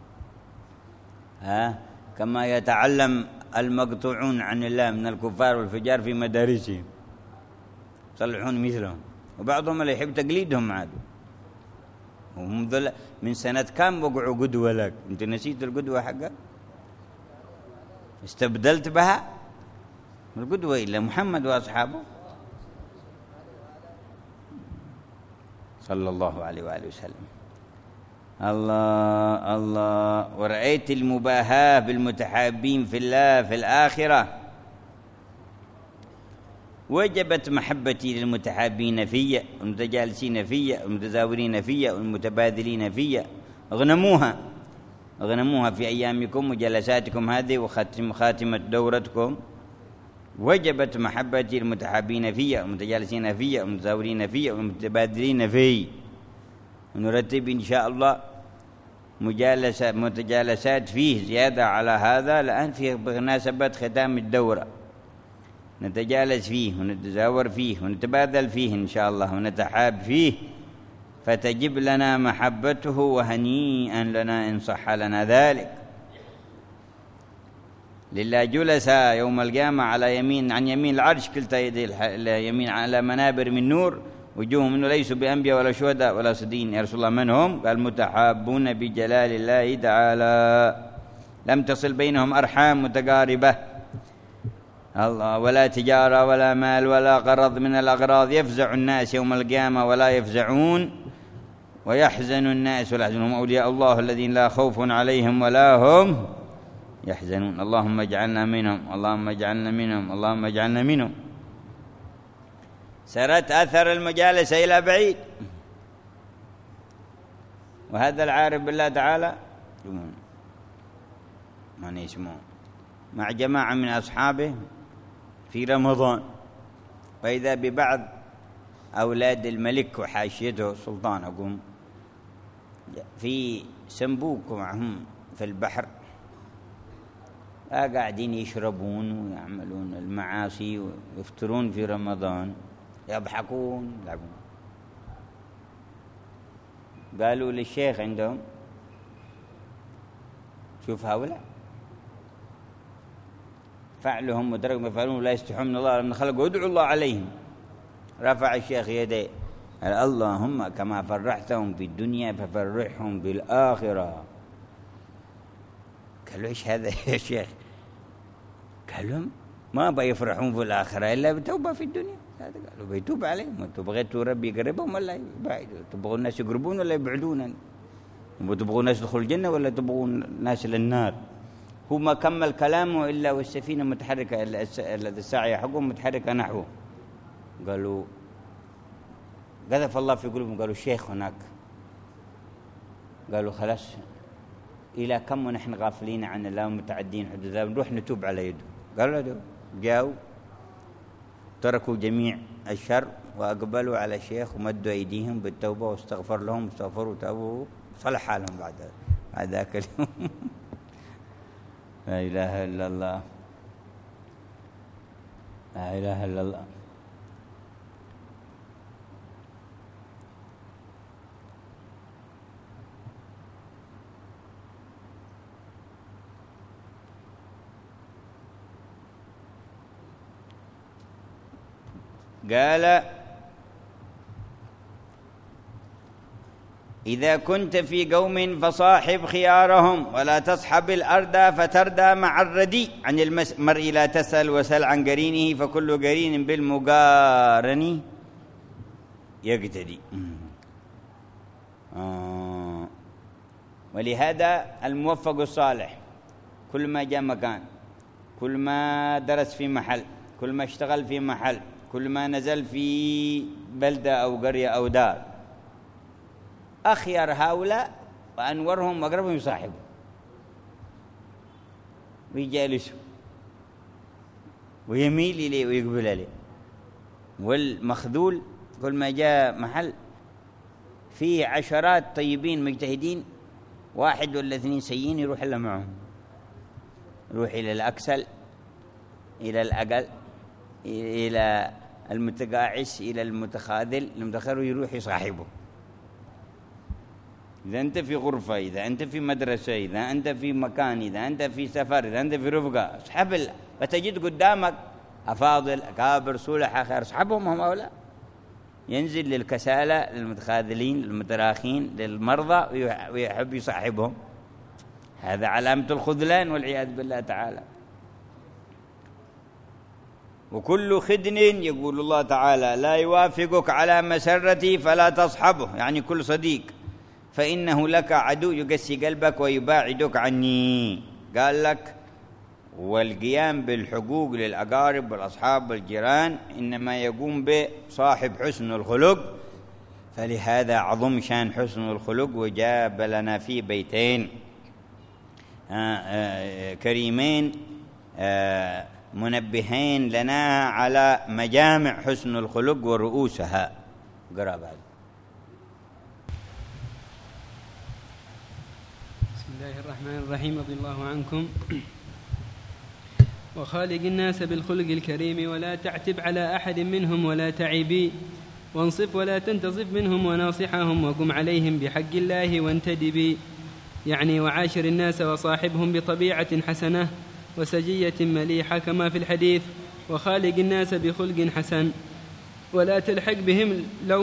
كما يتعلم المقطوعون عن الله من الكفار والفجار في مدارسهم يصلحون مثلهم، وبعضهم اللي يحب تقليدهم عاد. وهم من سنة كام وقعوا قدوة لك؟ أنت نسيت القدوة حقك؟ استبدلت بها القدوة إلا محمد وأصحابه صلى الله عليه وآله وسلم. الله الله. ورأيت المباهاة بالمتحابين في الله في الآخرة. وجبت محبتي للمتحابين في والمتجالسين في والمتزاورين في والمتبادلين في. اغنموها في أيامكم وجلساتكم هذه وخاتمة دورتكم. وجبت محبتي للمتحابين في والمتجالسين في والمتزاورين في والمتبادلين في. ونرتب إن شاء الله متجالسات فيه زيادة على هذا الآن في بمناسبة ختام الدورة، نتجالس فيه ونتزاور فيه ونتبادل فيه إن شاء الله ونتحاب فيه، فتجب لنا محبته وهنيئا لنا إن صح لنا ذلك. لله جلسا يوم القيامة على يمين عن يمين العرش كلتا يدي اليمين على منابر من نور وجوههم منه ليسوا بأنبياء ولا شهداء ولا صديقين. يا رسول الله من هم؟ قال متحابون بجلال الله تعالى لم تصل بينهم أرحام متقاربة الله، ولا تجارة ولا مال ولا غرض من الأغراض. يفزع الناس يوم القيامة ولا يفزعون، ويحزن الناس ولا يحزنهم أولياء الله الذين لا خوف عليهم ولا هم يحزنون. اللهم اجعلنا منهم، اللهم اجعلنا منهم، اللهم اجعلنا منهم. سرت أثر المجالسة إلى بعيد، وهذا العارف بالله تعالى من اسمه مع جماعة من أصحابه في رمضان، وإذا ببعض أولاد الملك وحاشيته السلطان أقوم في سنبوك معهم في البحر، قاعدين يشربون ويعملون المعاصي ويفطرون في رمضان، يضحكون يلعبون. قالوا للشيخ عندهم شوف هؤلاء فعلهم وتركوا ما يفعلون ولا يستحون من الله لما خلقوا ادعوا الله عليهم. رفع الشيخ يديه قال اللهم كما فرحتهم في الدنيا ففرحهم بالآخرة. قالوا ايش هذا يا شيخ؟ قالوا ما بيفرحون في الآخرة إلا بتوبة في الدنيا. قالوا بيتوب عليهم. انتم بغيتوا ربي يقربهم ولا يبعدوا؟ تبغوا الناس يقربون ولا يبعدون؟ تبغوا الناس يدخلوا الجنة ولا تبغوا الناس للنار؟ هو ما كمل كلامه إلا والسفينة متحركة، الذي الساعية حقهم متحركة نحوه. قالوا قذف الله في قلوبهم. قالوا الشيخ هناك. قالوا خلاص إلى كم ونحن غافلين عن الله ومتعدين حدود الله، نروح نتوب على يده. قالوا له جاءوا تركوا جميع الشر وأقبلوا على الشيخ ومدوا أيديهم بالتوبة واستغفر لهم واستغفروا وتابوا، صلح حالهم بعد ذاك اليوم. لا إله إلا الله، لا إله إلا الله. قال إذا كنت في قوم فصاحب خيارهم ولا تصحب الأرض فتردى مع الردي. عن المرء لا تسأل وسل عن قرينه فكل قرين بالمقارن يقتدي. ولهذا الموفق الصالح كل ما جاء مكان، كل ما درس في محل، كل ما اشتغل في محل، كل ما نزل في بلدة أو قرية أو دار، أخير هؤلاء وأنورهم وأقربهم يصاحبوا ويجالسوا. ويميل إليه ويقبل عليه. والمخذول كل ما جاء محل فيه عشرات طيبين مجتهدين، واحد ولا اثنين سيئين يروح إلا معهم، يروح إلى الأكسل، إلى الأقل، إلى المتقاعس، إلى المتخاذل، المتخاذل يروح يصاحبه. إذا أنت في غرفة، إذا أنت في مدرسة، إذا أنت في مكان، إذا أنت في سفر، إذا أنت في رفقة، اسحب فتجد قدامك أفاضل أكابر صلحاء خير، اسحبهم هم أولا. ينزل للكسالى، للمتخاذلين، للمتراخين، للمرضى ويحب يصاحبهم. هذا علامة الخذلان والعياذ بالله تعالى. وكل خدن يقول الله تعالى لا يوافقك على مسرتي فلا تصحبه، يعني كل صديق فإنه لك عدو يقسي قلبك ويباعدك عني. قال لك والقيام بالحقوق للأقارب والأصحاب والجيران إنما يقوم بصاحب حسن الخلق، فلهذا عظم شان حسن الخلق. وجاب لنا في بيتين كريمين منبهين لنا على مجامع حسن الخلق ورؤوسها. قرأ بعد. بسم الله الرحمن الرحيم. رضي الله عنكم. وخالق الناس بالخلق الكريم ولا تعتب على أحد منهم ولا تعبي، وانصف ولا تنتصف منهم وناصحهم، وقم عليهم بحق الله وانتدبي، يعني وعاشر الناس وصاحبهم بطبيعة حسنة وسجية مليحة كما في الحديث، وخالق الناس بخلق حسن، ولا تلحق بهم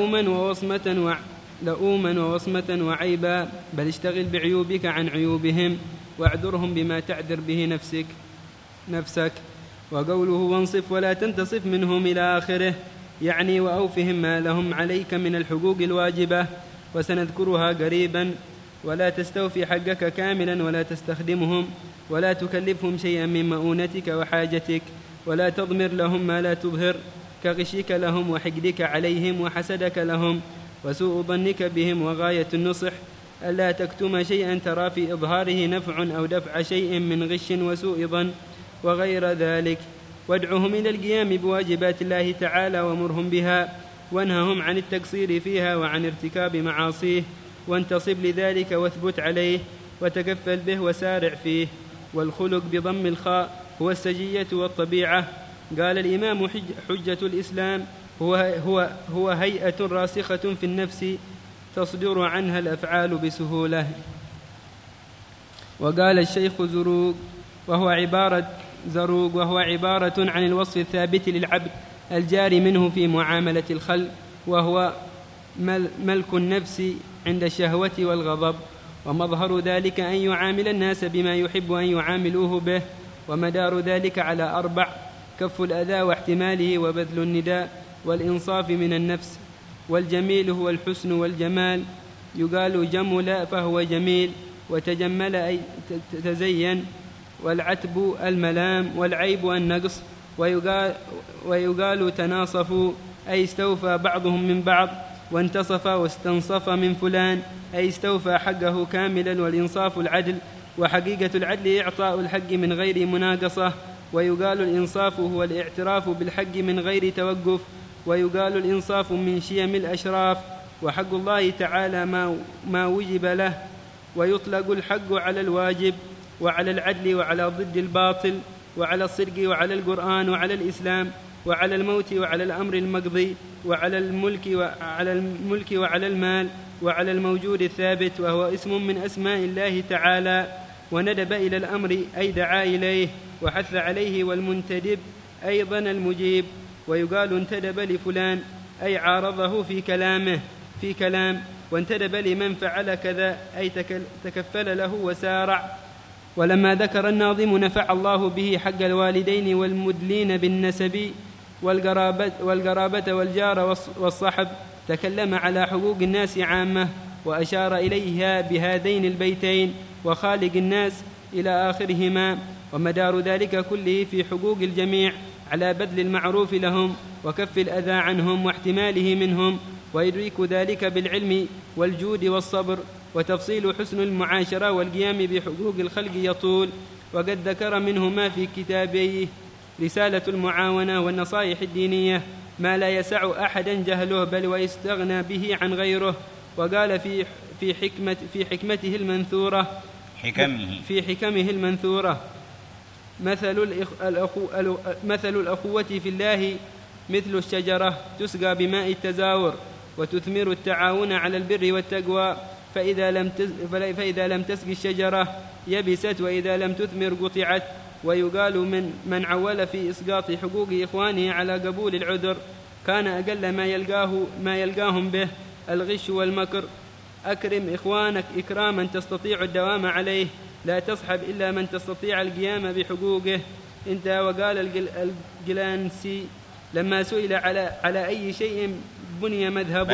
لؤوما ووصمة وعيبا، بل اشتغل بعيوبك عن عيوبهم، واعذرهم بما تعذر به نفسك. وقوله وانصف ولا تنتصف منهم إلى آخره، يعني وأوفهم ما لهم عليك من الحقوق الواجبة، وسنذكرها قريبا. ولا تستوفي حقك كاملا ولا تستخدمهم، ولا تكلفهم شيئا من مؤونتك وحاجتك، ولا تضمر لهم ما لا تظهر كغشك لهم وحقدك عليهم وحسدك لهم وسوء ظنك بهم. وغاية النصح ألا تكتم شيئا ترى في إظهاره نفع أو دفع شيء من غش وسوء ظن وغير ذلك. وادعهم إلى القيام بواجبات الله تعالى ومرهم بها، وانههم عن التقصير فيها وعن ارتكاب معاصيه، وانتصب لذلك واثبت عليه وتكفل به وسارع فيه. والخلق بضم الخاء هو السجية والطبيعة. قال الإمام حجة الإسلام هو هيئة راسخة في النفس تصدر عنها الأفعال بسهولة. وقال الشيخ زروق وهو عبارة عن الوصف الثابت للعبد الجاري منه في معاملة الخلق، وهو ملك النفس عند الشهوة والغضب. ومظهر ذلك أن يعامل الناس بما يحب أن يعاملوه به، ومدار ذلك على 4: كف الأذى واحتماله، وبذل النداء، والإنصاف من النفس. والجميل هو الحسن والجمال، يقال جمل فهو جميل، وتجمل أي تزين، والعتب الملام، والعيب النقص. ويقال تناصفوا أي استوفى بعضهم من بعض، وانتصف واستنصف من فلان أي استوفى حقه كاملا. والإنصاف العدل، وحقيقة العدل إعطاء الحق من غير مناقصة. ويقال الإنصاف هو الاعتراف بالحق من غير توقف. ويقال الإنصاف من شيم الأشراف. وحق الله تعالى ما وجب له. ويطلق الحق على الواجب وعلى العدل وعلى ضد الباطل وعلى الصدق وعلى القرآن وعلى الإسلام وعلى الموت وعلى الأمر المقضي وعلى الملك وعلى المال وعلى الموجود الثابت، وهو اسم من أسماء الله تعالى. وندب إلى الأمر أي دعا إليه وحث عليه، والمنتدب أيضا المجيب. ويقال انتدب لفلان أي عارضه في كلام، وانتدب لمن فعل كذا أي تكفل له وسارع. ولما ذكر الناظم نفع الله به حق الوالدين والمدلين بالنسب والقرابة والجار والصحب، تكلم على حقوق الناس عامة وأشار إليها بهذين البيتين: وخالق الناس إلى آخرهما. ومدار ذلك كله في حقوق الجميع على بذل المعروف لهم وكف الأذى عنهم واحتماله منهم، ويدرك ذلك بالعلم والجود والصبر. وتفصيل حسن المعاشرة والقيام بحقوق الخلق يطول، وقد ذكر منه ما في كتابيه رسالة المعاونة والنصائح الدينية ما لا يسع أحدا جهله بل ويستغنى به عن غيره. وقال في حكمته المنثورة في حكمه المنثورة مثل الأخوة في الله مثل الشجرة تسقى بماء التزاور وتثمر التعاون على البر والتقوى، فإذا لم تسقي الشجرة يبست، وإذا لم تثمر قطعت. ويقال من عول في إسقاط حقوق إخوانه على قبول العذر كان أقل ما يلقاهم به الغش والمكر. أكرم إخوانك إكراما تستطيع الدوام عليه، لا تصحب إلا من تستطيع القيام بحقوقه. انتهى. وقال الجلانسي لما سئل على أي شيء بنى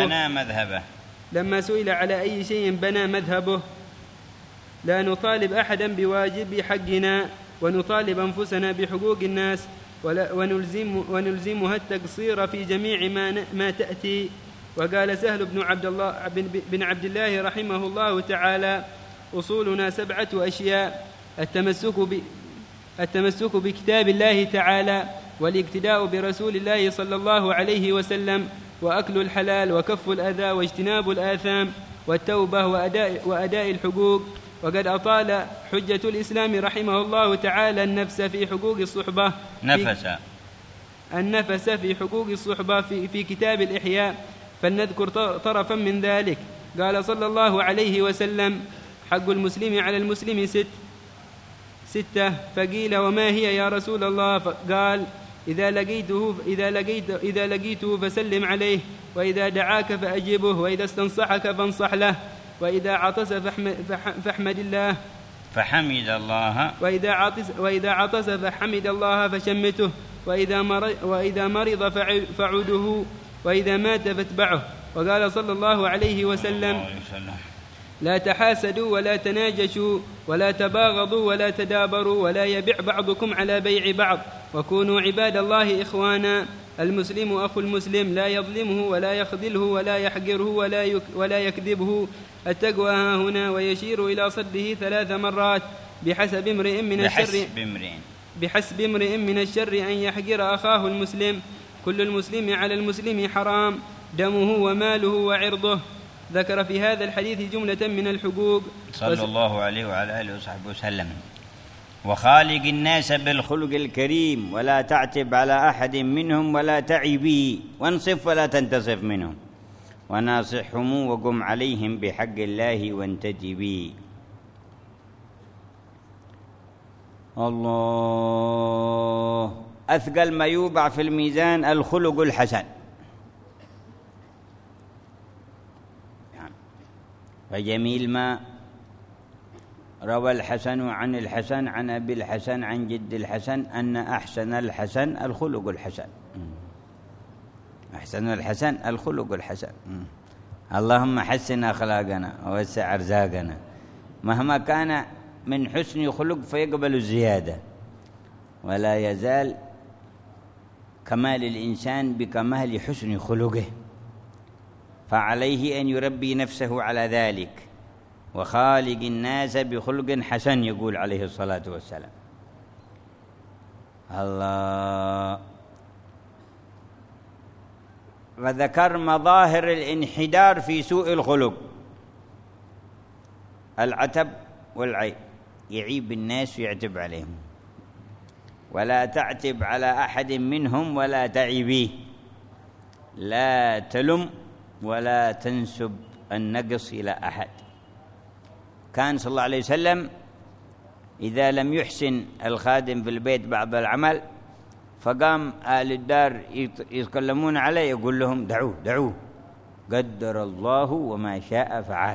مذهبه لا نطالب أحدا بواجب حقنا ونطالب أنفسنا بحقوق الناس ونلزمها التقصير في جميع ما تأتي. وقال سهل بن عبد الله رحمه الله تعالى أصولنا 7 أشياء: التمسك بكتاب الله تعالى، والاقتداء برسول الله صلى الله عليه وسلم، وأكل الحلال، وكف الأذى، واجتناب الآثام، والتوبة، وأداء الحقوق. وقد أطال حجة الإسلام رحمه الله تعالى النفس في حقوق الصحبة في حقوق الصحبة في كتاب الإحياء، فلنذكر طرفا من ذلك. قال صلى الله عليه وسلم: حق المسلم على المسلم 6. فقيل: وما هي يا رسول الله؟ قال: إذا لقيته فسلم عليه، وإذا دعاك فأجبه، وإذا استنصحك فانصح له، وإذا عطس فحمد الله وإذا عطس فحمد الله فشمته، وإذا مرض فعوده، وإذا مات فاتبعه. وقال صلى الله عليه وسلم: لا تحاسدوا ولا تناجشوا ولا تباغضوا ولا تدابروا ولا يبيع بعضكم على بيع بعض، وكونوا عباد الله إخوانا. المسلم أخو المسلم لا يظلمه ولا يخذله ولا يحقره ولا يكذبه. التقوى ها هنا. ويشير إلى صده 3 مرات: بحسب امرئ من الشر أن يحقر أخاه المسلم. كل المسلم على المسلم حرام، دمه وماله وعرضه. ذكر في هذا الحديث جملة من الحقوق صلى الله عليه وعلى آله وصحبه وسلم: وخالق الناس بالخلق الكريم، ولا تعتب على أحد منهم ولا تعبي، وانصف ولا تنتصف منهم، وناصحهم وقم عليهم بحق الله وانتجبي. الله. أثقل ما يوضع في الميزان الخلق الحسن. فجميل ما روى الحسن عن الحسن عن أبي الحسن عن جد الحسن أن أحسن الحسن الخلق الحسن. أحسن الحسن الخلق الحسن. اللهم حسن أخلاقنا ووسع أرزاقنا. مهما كان من حسن خلق فيقبل الزيادة، ولا يزال كمال الإنسان بكمال حسن خلقه، فعليه أن يربي نفسه على ذلك. وخالق الناس بخلق حسن، يقول عليه الصلاة والسلام. الله. وذكر مظاهر الانحدار في سوء الخلق: العتب والعيب، يعيب الناس ويعتب عليهم. ولا تعتب على أحد منهم ولا تعيبيه، لا تلم ولا تنسب النقص إلى أحد. كان صلى الله عليه وسلم إذا لم يحسن الخادم في البيت بعض العمل فقام أهل الدار يتكلمون عليه يقول لهم: دعوه قدر الله وما شاء فعل.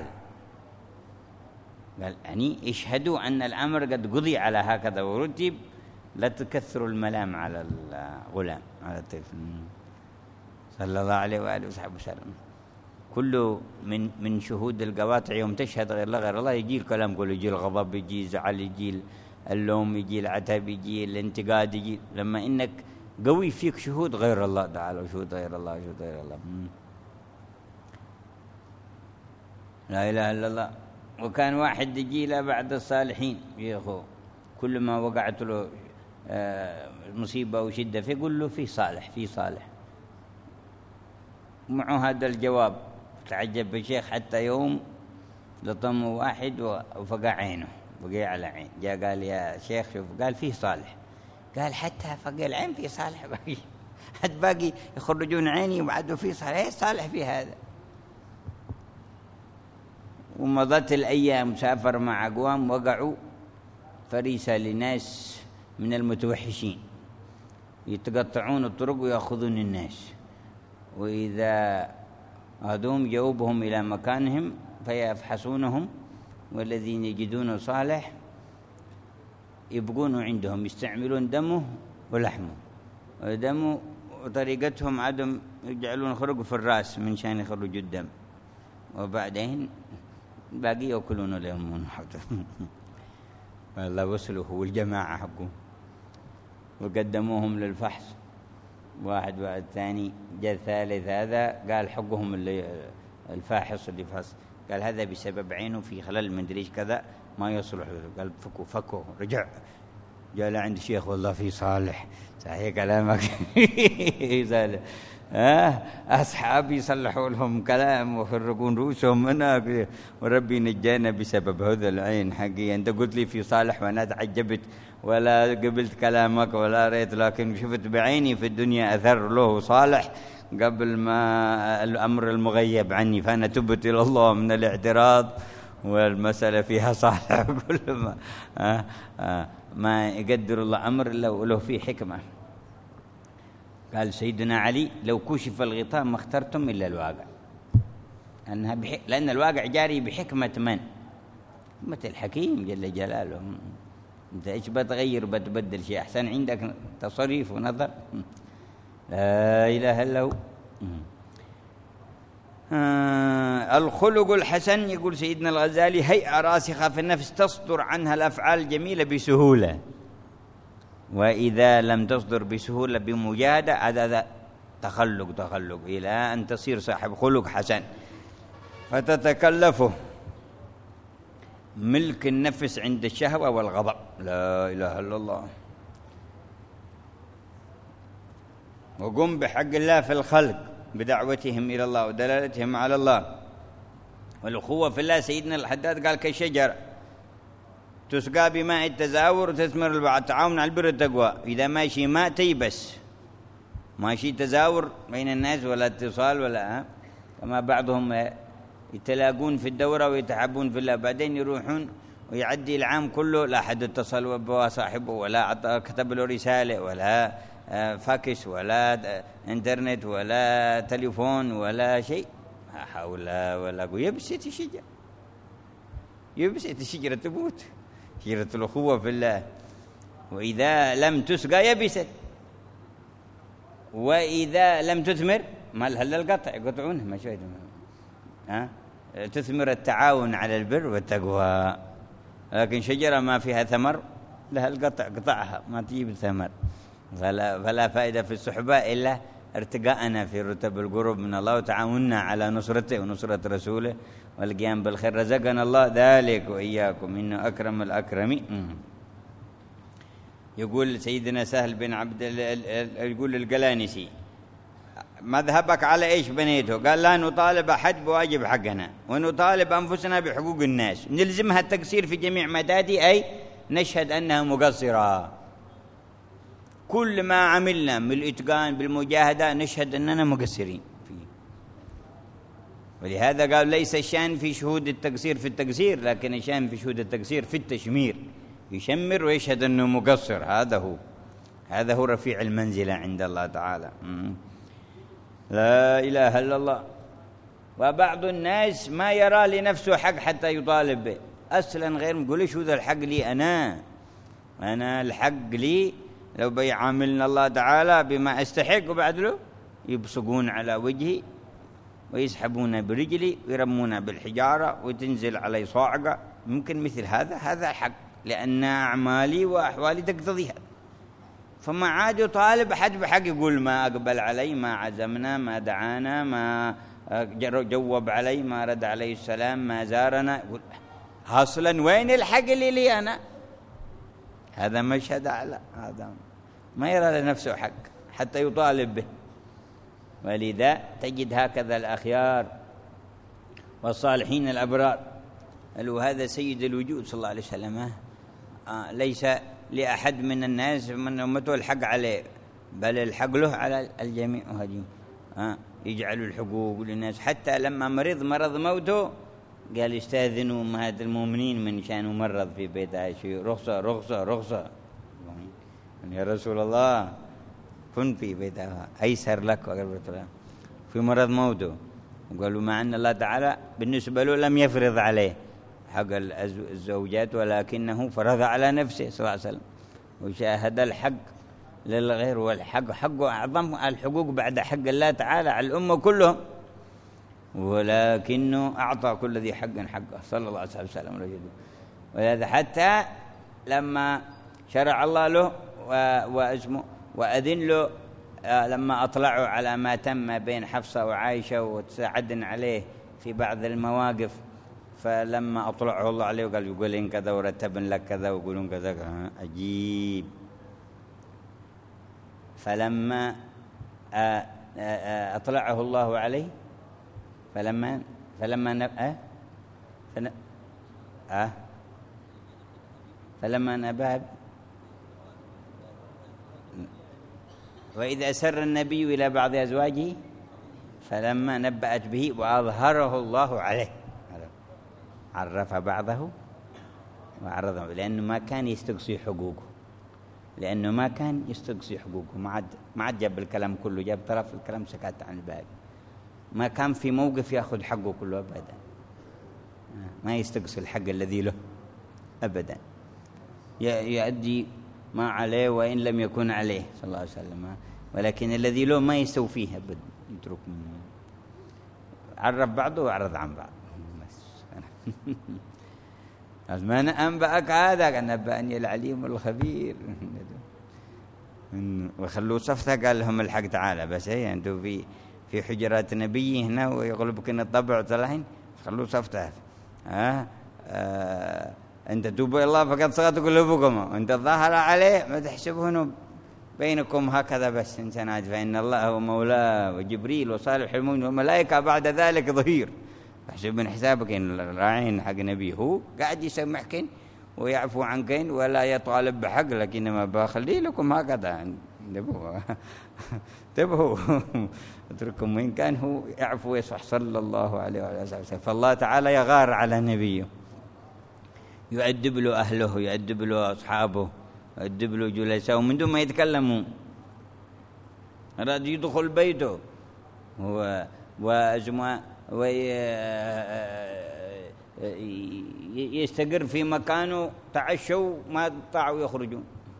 قال: يعني اشهدوا أن الأمر قد قضي على هكذا ورتب، لا تكثروا الملام على الغلام، على الطفل. صلى الله عليه وآله وصحبه وسلم. كله من شهود القواطع يوم تشهد غير الله يجي الكلام كله، يجي الغضب، يجي الزعل، يجي اللوم، يجي العتاب، يجي الانتقاد، يجي لما إنك قوي فيك شهود غير الله تعالى، وشهود غير الله، وشهود غير الله. لا إله إلا الله. وكان واحد يجي له بعد الصالحين يا أخو، كل ما وقعت له مصيبة وشدة فيقول له في صالح في صالح. معه هذا الجواب. تعجب الشيخ حتى يوم لطم واحد وفقع عينه، بقي على عين. جاء قال يا شيخ شوف، قال فيه صالح. قال حتى فقع العين فيه صالح، باقي حد باقي يخرجون عيني وبعده فيه صالح. ايش صالح في هذا؟ ومضت الأيام، سافر مع أقوام وقعوا فريسة لناس من المتوحشين يتقطعون الطرق ويأخذون الناس، وإذا هدوم جاوبهم إلى مكانهم فيفحصونهم، والذين يجدون صالح يبقون عندهم، يستعملون دمه ولحمه. ودمه وطريقتهم عدم يجعلون خرق في الرأس من شان يخرجوا الدم، وبعدين باقي يأكلون لهم والله وصلوا هو الجماعة حقهم وقدموهم للفحص، واحد بعد ثاني. جاء الثالث هذا قال حقهم اللي الفاحص اللي فحص، قال هذا بسبب عينه في خلل من دريش كذا ما يصلح. قال فكوا رجع جاء لعند الشيخ والله في صالح. صحيح كلامك صالح. أصحابي يصلحوا لهم كلام ويفرقون رؤوسهم هناك، وربي نجانا بسبب هذا العين حقي. أنت قلت لي في صالح وأنا تعجبت ولا قبلت كلامك ولا رأيت، لكن شفت بعيني في الدنيا أثر له صالح قبل ما الأمر المغيب عني، فأنا تبت إلى الله من الاعتراض والمسألة فيها صالح. كل ما يقدر الله أمر إلا وله فيه حكمة. قال سيدنا علي لو كشف الغطاء ما اخترتم إلا الواقع، لأن الواقع جاري بحكمة من؟ حكمة الحكيم جل جلاله. أنت إيش بتغير بتبدل شيء؟ أحسن عندك تصريف ونظر. لا إله إلا هو. الخلق الحسن يقول سيدنا الغزالي هيئة راسخة في النفس تصدر عنها الأفعال الجميلة بسهولة، وإذا لم تصدر بسهولة بمجاهدة هذا تخلق إلى أن تصير صاحب خلق حسن فتتكلفه ملك النفس عند الشهوة والغضب. لا إله إلا الله. وقم بحق الله في الخلق بدعوتهم إلى الله ودلالتهم على الله. والأخوة في الله سيدنا الحداد قال كالشجرة تسقى بماء التزاور وتثمر البعض، تعاون على البر والتقوى. إذا ماشي ماء تيبس، ماشي تزاور بين الناس ولا اتصال ولا كما بعضهم يتلاقون في الدورة ويتحبون في الله، بعدين يروحون ويعدي العام كله لا حد اتصل بصاحبه ولا كتب له رسالة ولا فاكس ولا انترنت ولا تليفون ولا شيء. لا حول ولا قوة. يبست الشجرة، يبست الشجرة تموت، شجرة الأخوة في الله. وإذا لم تسقى يبست، وإذا لم تثمر ما لها إلا القطع، يقطعونها ما شوية. تثمر التعاون على البر والتقوى، لكن شجرة ما فيها ثمر لها القطع، قطعها ما تجيب الثمر. فلا فائدة في الصحبة إلا ارتقاءنا في رتب القرب من الله وتعاوننا على نصرته ونصرة رسوله والقيام بالخير. رزقنا الله ذلك وإياكم إنه أكرم الأكرمين. يقول سيدنا سهل بن عبد يقول القلانسي مذهبك على إيش بنيته؟ قال لا نطالب أحد بواجب حقنا ونطالب أنفسنا بحقوق الناس، نلزمها التقصير في جميع مدادي، أي نشهد أنها مقصرة. كل ما عملنا من الإتقان بالمجاهدة نشهد أننا مقصرين فيه. ولهذا قال ليس الشان في شهود التقصير في التقصير، لكن الشان في شهود التقصير في التشمير، يشمر ويشهد أنه مقصر. هذا هو رفيع المنزلة عند الله تعالى. لا إله إلا الله. وبعض الناس ما يرى لنفسه حق حتى يطالب به أصلا، غير يقول شو ذا الحق لي أنا الحق لي لو بيعاملنا الله تعالى بما أستحق، وبعد له يبصقون على وجهي ويسحبون برجلي ويرمون بالحجارة وتنزل علي صاعقة. ممكن مثل هذا حق، لأن أعمالي وأحوالي تقتضيها. فما عاد يطالب أحد بحق، يقول ما أقبل علي، ما عزمنا، ما دعانا، ما جوب علي، ما رد عليه السلام، ما زارنا. أصلا وين الحق اللي لي أنا؟ هذا مشهد أعلى، هذا ما يرى لنفسه حق حتى يطالب به. ولذا تجد هكذا الأخيار والصالحين الأبرار، وهذا سيد الوجود صلى الله عليه وسلم، ليس لأحد من الناس من أمته الحق عليه، بل الحق له على الجميع. وهذه يجعل الحقوق للناس. حتى لما مرض موته قال استاذنوا أمهات المؤمنين من شأنه مرض في بيت عائشة، رخصة يا رسول الله كن في بيتها أيسر لك في مرض موته. وقالوا مع أن الله تعالى بالنسبة له لم يفرض عليه حق الزوجات، ولكنه فرض على نفسه صلى الله عليه وسلم، وشاهد الحق للغير، والحق حقه أعظم الحقوق بعد حق الله تعالى على الأمة كلهم، ولكنه أعطى كل ذي حق حقه صلى الله عليه وسلم. ولهذا حتى لما شرع الله له واسمه وأذن له لما أطلعوا على ما تم بين حفصة وعائشة وتساعدن عليه في بعض المواقف، فلما أطلعه الله عليه وقال يقولين كذا ورتبن لك كذا ويقولون كذا، عجيب. فلما أطلعه الله عليه فلما نبه وإذا أسر النبي إلى بعض أزواجه فلما نبأت به وأظهره الله عليه عرف بعضه وعرضه، لأنه ما كان يستقصي حقوقه، ما عاد جاب الكلام كله، جاب طرف الكلام سكت عن الباقي، ما كان في موقف يأخذ حقه كله أبدا، ما يستقصي الحق الذي له أبدا، يؤدي ما عليه وإن لم يكن عليه صلى الله عليه وسلم، ولكن الذي له ما يستوفيه أبدا، يترك منه، عرف بعضه وأعرض عن بعض. ما أنبأك هذا، كان نبأني العليم الخبير. وخلوا صفتها قال لهم الحق تعالى، بس هي أنتم في حجرات النبي هنا ويغلبكن الطبع طلعين، خلوا صفتها. أنت توبوا الله فقد صغت قلوبكم، وأنت الظاهر عليه ما تحسبونه بينكم هكذا بس إنسان، فإن الله هو مولاه وجبريل وصالح المؤمنين والملائكة بعد ذلك ظهير. احسب من حسابك إن الراعين حق نبيه هو قاعد يسمحكن ويعفو عنكن ولا يطالب بحق، لكنما بخلي لكم هكذا انتبهوا اترككم وإن كان هو يعفو ويصفح صلى الله عليه وعلى آله وسلم. فالله تعالى يغار على نبيه، يؤدب له أهله، يؤدب له أصحابه، يؤدب له جلساء، ومن دون ما يتكلموا أراد يدخل بيته ويستقر في مكانه، تعشوا ما طاعوا يخرجون،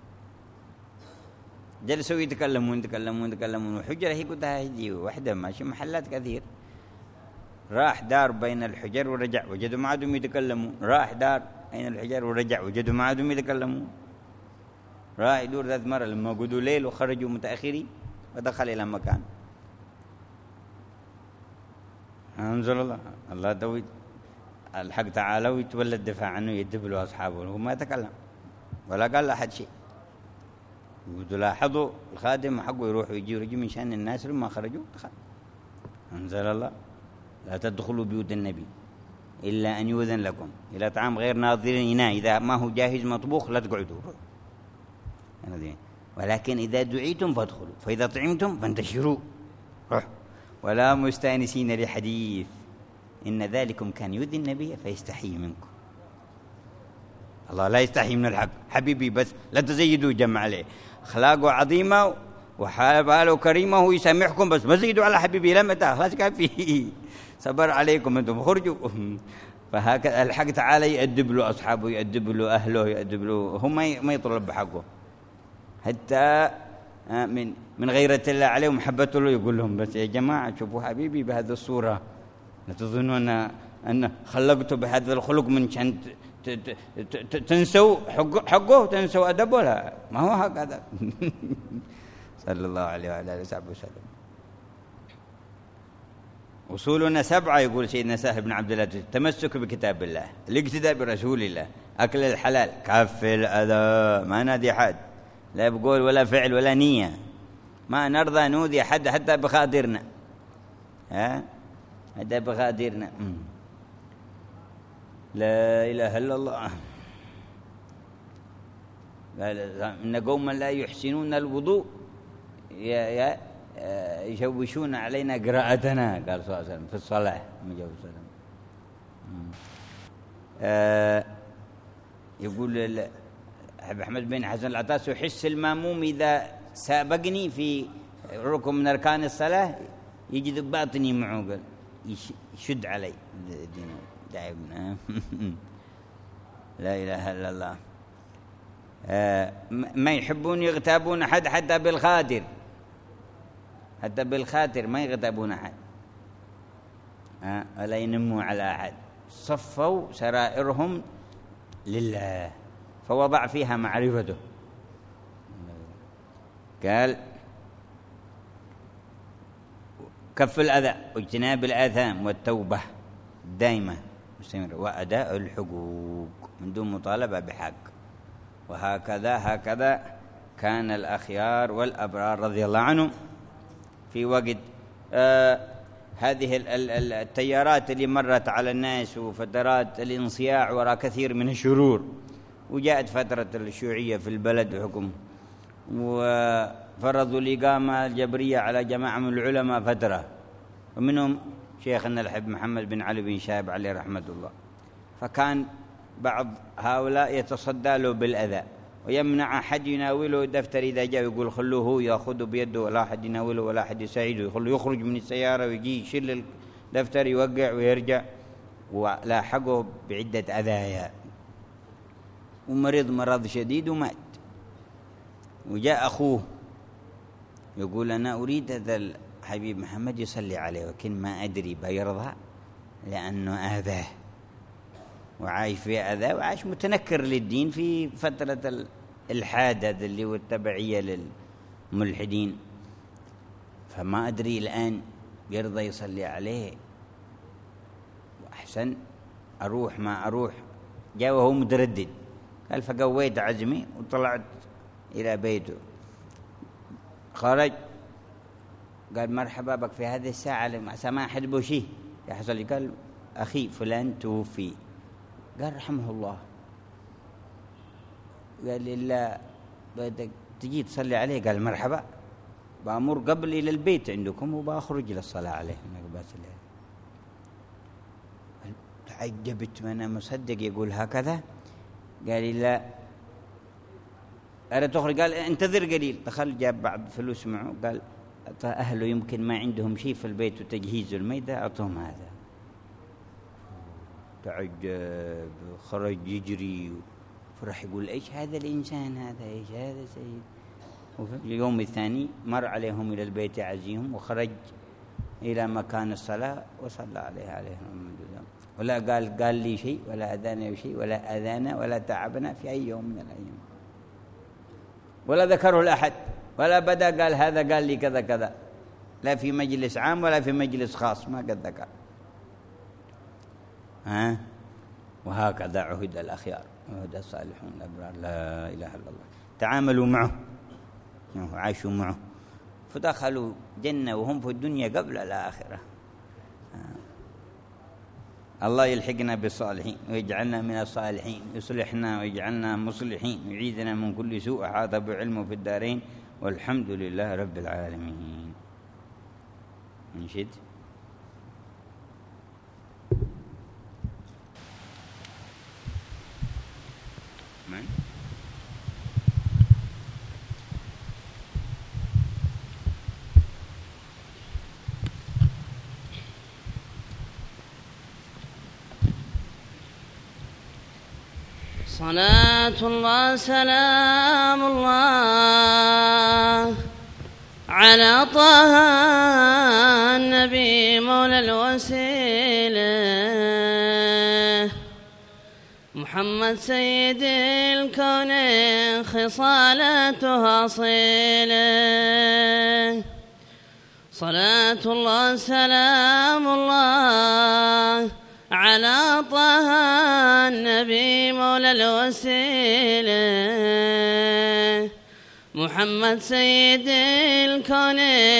جلسوا يتكلمون. وحجرة هي قلتها هي واحدة ماشي محلات كثير، راح دار بين الحجر ورجع وجدوا ما عادوا يتكلمون، راح دار بين الحجر ورجع وجدوا ما عادوا يتكلمون، راح يدور ذات مرة لما قدوا ليل وخرجوا متأخرين ودخل إلى مكان. أنزل الله دوي الحق تعالى ويتولى الدفاع عنه، يدب له أصحابه وهو ما يتكلم ولا قال لأحد شيء. وتلاحظوا الخادم حقه يروح ويجي ويجي من شأن الناس لما خرجوا دخل. أنزل الله لا تدخلوا بيوت النبي إلا أن يؤذن لكم إلى طعام غير ناظرين إناء، إذا ما هو جاهز مطبوخ لا تقعدوا، ولكن إذا دعيتم فادخلوا، فإذا طعمتم فانتشروا ولا مستأنسين لحديث، إن ذلكم كان يؤذي النبي فيستحي منكم. الله لا يستحي من الحق حبيبي، بس لا تزيدوا جمع عليه، أخلاقه عظيمة وحاله كريمة ويسامحكم، بس ما زيدوا على حبيبي لما خلاص كان فيه صبر عليكم أنتم خرجوا. فهكذا الحق تعالى يأدب له أصحابه، يأدب له أهله، يأدب له، هم ما يطلب بحقه حتى من غيرة الله عليه ومحبته له، يقول لهم بس يا جماعة شوفوا حبيبي بهذه الصورة، لا تظنون أن خلقته بهذا الخلق من شان تنسوا حقه تنسوا أدبه، لا ما هو هكذا. صلى الله عليه وعلى آله وسلم. أصولنا 7 يقول سيدنا سهل بن عبد الله: التمسك بكتاب الله، الاقتداء برسول الله، أكل الحلال، كف الأذى، ما نادي حد، لا بقول ولا فعل ولا نية، ما نرضى نؤذي حد حتى بخاطرنا، حتى بخاطرنا. لا إله إلا الله. قال إن قوما لا يحسنون الوضوء يشوشون علينا قراءتنا، قال صلى الله عليه وسلم في الصلاة. يقول أحمد بن حسن العطاس: يحس الماموم إذا سابقني في ركن من أركان الصلاة يجذب باطني معه، قال يشد علي داعبنا. لا إله إلا الله. ما يحبون يغتابون أحد حتى بالخاطر، حتى بالخاطر ما يغتابون أحد، ولا ينموا على أحد، صفوا سرائرهم لله فوضع فيها معرفته. قال: كف الأذى واجتناب الآثام والتوبة دائمة مستمرة وأداء الحقوق من دون مطالبة بحق. وهكذا كان الأخيار والأبرار رضي الله عنهم في وقت هذه التيارات اللي مرت على الناس وفترات الانصياع وراء كثير من الشرور، وجاءت فترة الشيوعية في البلد وحكم، وفرضوا الإقامة الجبرية على جماعة من العلماء فترة، ومنهم شيخنا الحب محمد بن علي بن شايب عليه رحمة الله. فكان بعض هؤلاء يتصدى له بالأذى ويمنع أحد يناوله دفتر، إذا جاء يقول خلوه هو يأخذه بيده ولا أحد يناوله ولا أحد يساعده، يخرج من السيارة ويجي يشيل الدفتر يوقع ويرجع، ولاحقه بعدة أذايا، ومرض مرض شديد ومات. وجاء أخوه يقول: أنا أريد هذا الحبيب محمد يصلي عليه، ولكن ما أدري بيرضى لأنه آذاه وعايش في أذى، وعايش متنكر للدين في فترة الإلحاد اللي هو التبعية للملحدين، فما أدري الآن يرضى يصلي عليه، وأحسن أروح ما أروح. جاء وهو متردد، قال: فقويت عزمي وطلعت إلى بيته. خرج قال: مرحبا بك في هذه الساعة مع سماح البوشي يحصل لي. قال: أخي فلان توفي. قال: رحمه الله. قال لي: لا بدك تجي تصلي عليه. قال: مرحبا، بأمر قبل إلى البيت عندكم وبأخرج للصلاة عليه. تعجبت، أنا مصدق يقول هكذا. قال لي: لا أردت تخرج. قال: انتظر قليل. دخل جاب بعض فلوس معه، قال: أهله يمكن ما عندهم شيء في البيت وتجهيز الميدة، أعطهم هذا. تعجب، خرج يجري، فرح يقول: إيش هذا الإنسان هذا، إيش هذا سيد. وفي اليوم الثاني مر عليهم إلى البيت يعزيهم، وخرج إلى مكان الصلاة وصلى عليه ولا قال لي شيء ولا أذانا شيء ولا أذانا ولا تعبنا في أي يوم من الأيام، ولا ذكره لأحد، ولا بدأ قال هذا قال لي كذا كذا، لا في مجلس عام ولا في مجلس خاص، ما قد ذكر. وهكذا عهد الأخيار، عهد الصالحون الأبرار، لا إله إلا الله، تعاملوا معه وعاشوا معه، فدخلوا جنة وهم في الدنيا قبل الآخرة. الله يلحقنا بالصالحين ويجعلنا من الصالحين، يصلحنا ويجعلنا مصلحين، ويعيذنا من كل سوء، أحاط بعلمه في الدارين، والحمد لله رب العالمين. نشد. من؟ صلاة الله سلام الله على طه النبي مولى الوسيلة محمد سيد الكون خصالته أصيلة. صلاة الله سلام الله على طه النبي مولى الوسيلة محمد سيد الكون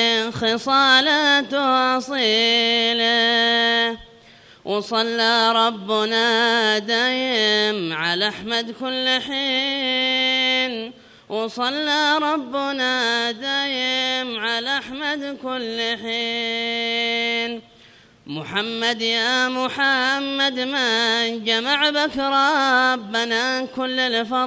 خصالته أصيلة وصلى ربنا دايم على أحمد كل حين وصلى ربنا دايم على أحمد كل حين محمد يا محمد من جمع بك ربنا كل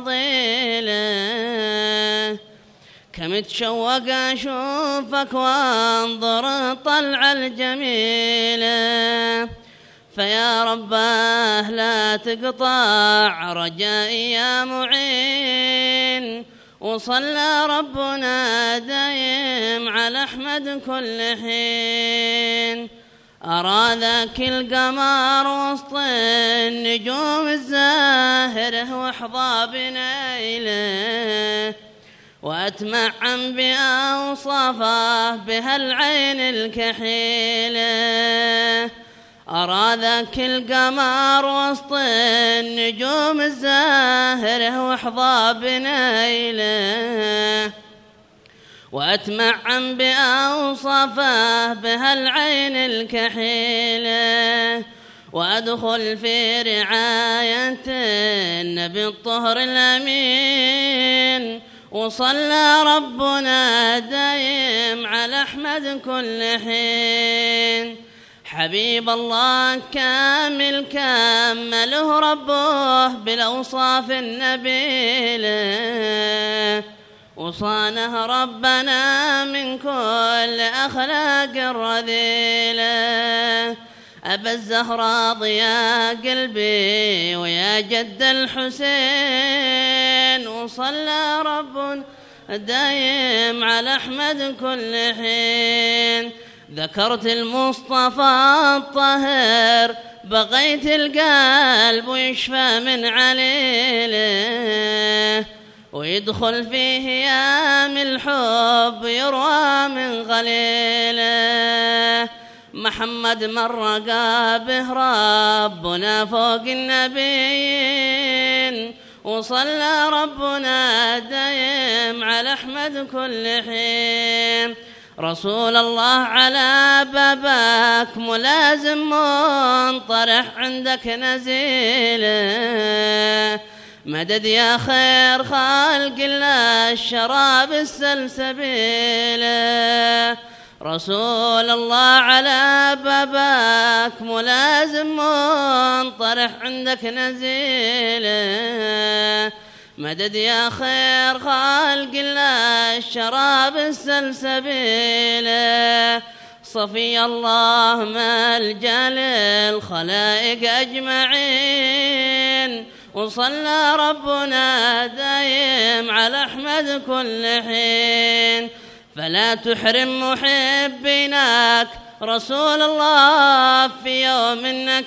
الفضيلة كم تشوق أشوفك وانظر الطلعة الجميلة فيا رباه لا تقطع رجائي يا معين وصلى ربنا دايم على أحمد كل حين أرى ذاك القمر وسط النجوم الزاهرة واحظى بنيله وأتمعن بأوصافه بها العين الكحيلة أرى ذاك القمر وسط النجوم الزاهرة واحظى بنيله وأتمعن بأوصافه بها العين الكحيلة وأدخل في رعاية النبي الطهر الأمين وصلى ربنا دايم على أحمد كل حين حبيب الله كامل كمله ربه بالأوصاف النبيلة وصانه ربنا من كل أخلاق الرذيلة أبا الزهراء ضياء قلبي ويا جد الحسين وصلى رب دايم على أحمد كل حين ذكرت المصطفى الطاهر بغيت القلب ويشفى من عليله ويدخل فيه يام الحب يروى من غليله محمد من رقى به ربنا فوق النبيين وصلى ربنا دايم على أحمد كل حين رسول الله على بابك ملازم منطرح عندك نزيله مدد يا خير خلق الله الشراب السلسبيله رسول الله على بابك ملازم منطرح عندك نزيله مدد يا خير خلق الله الشراب السلسبيله صفي الله ملجأ للخلائق أجمعين وصلى ربنا دايم على أحمد كل حين فلا تحرم محبينك رسول الله في يوم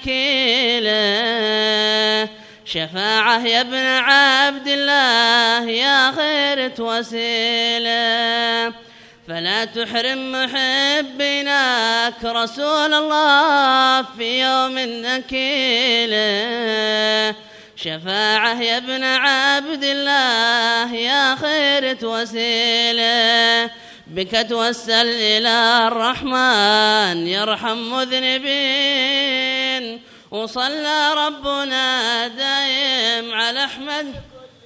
نكيله شفاعة يا ابن عبد الله يا خيرة وسيلة فلا تحرم محبينك رسول الله في يوم نكيله شفاعة يا ابن عبد الله يا خيرة وسيلة بك توسل إلى الرحمن يرحم مذنبين وصلى ربنا دايم على أحمد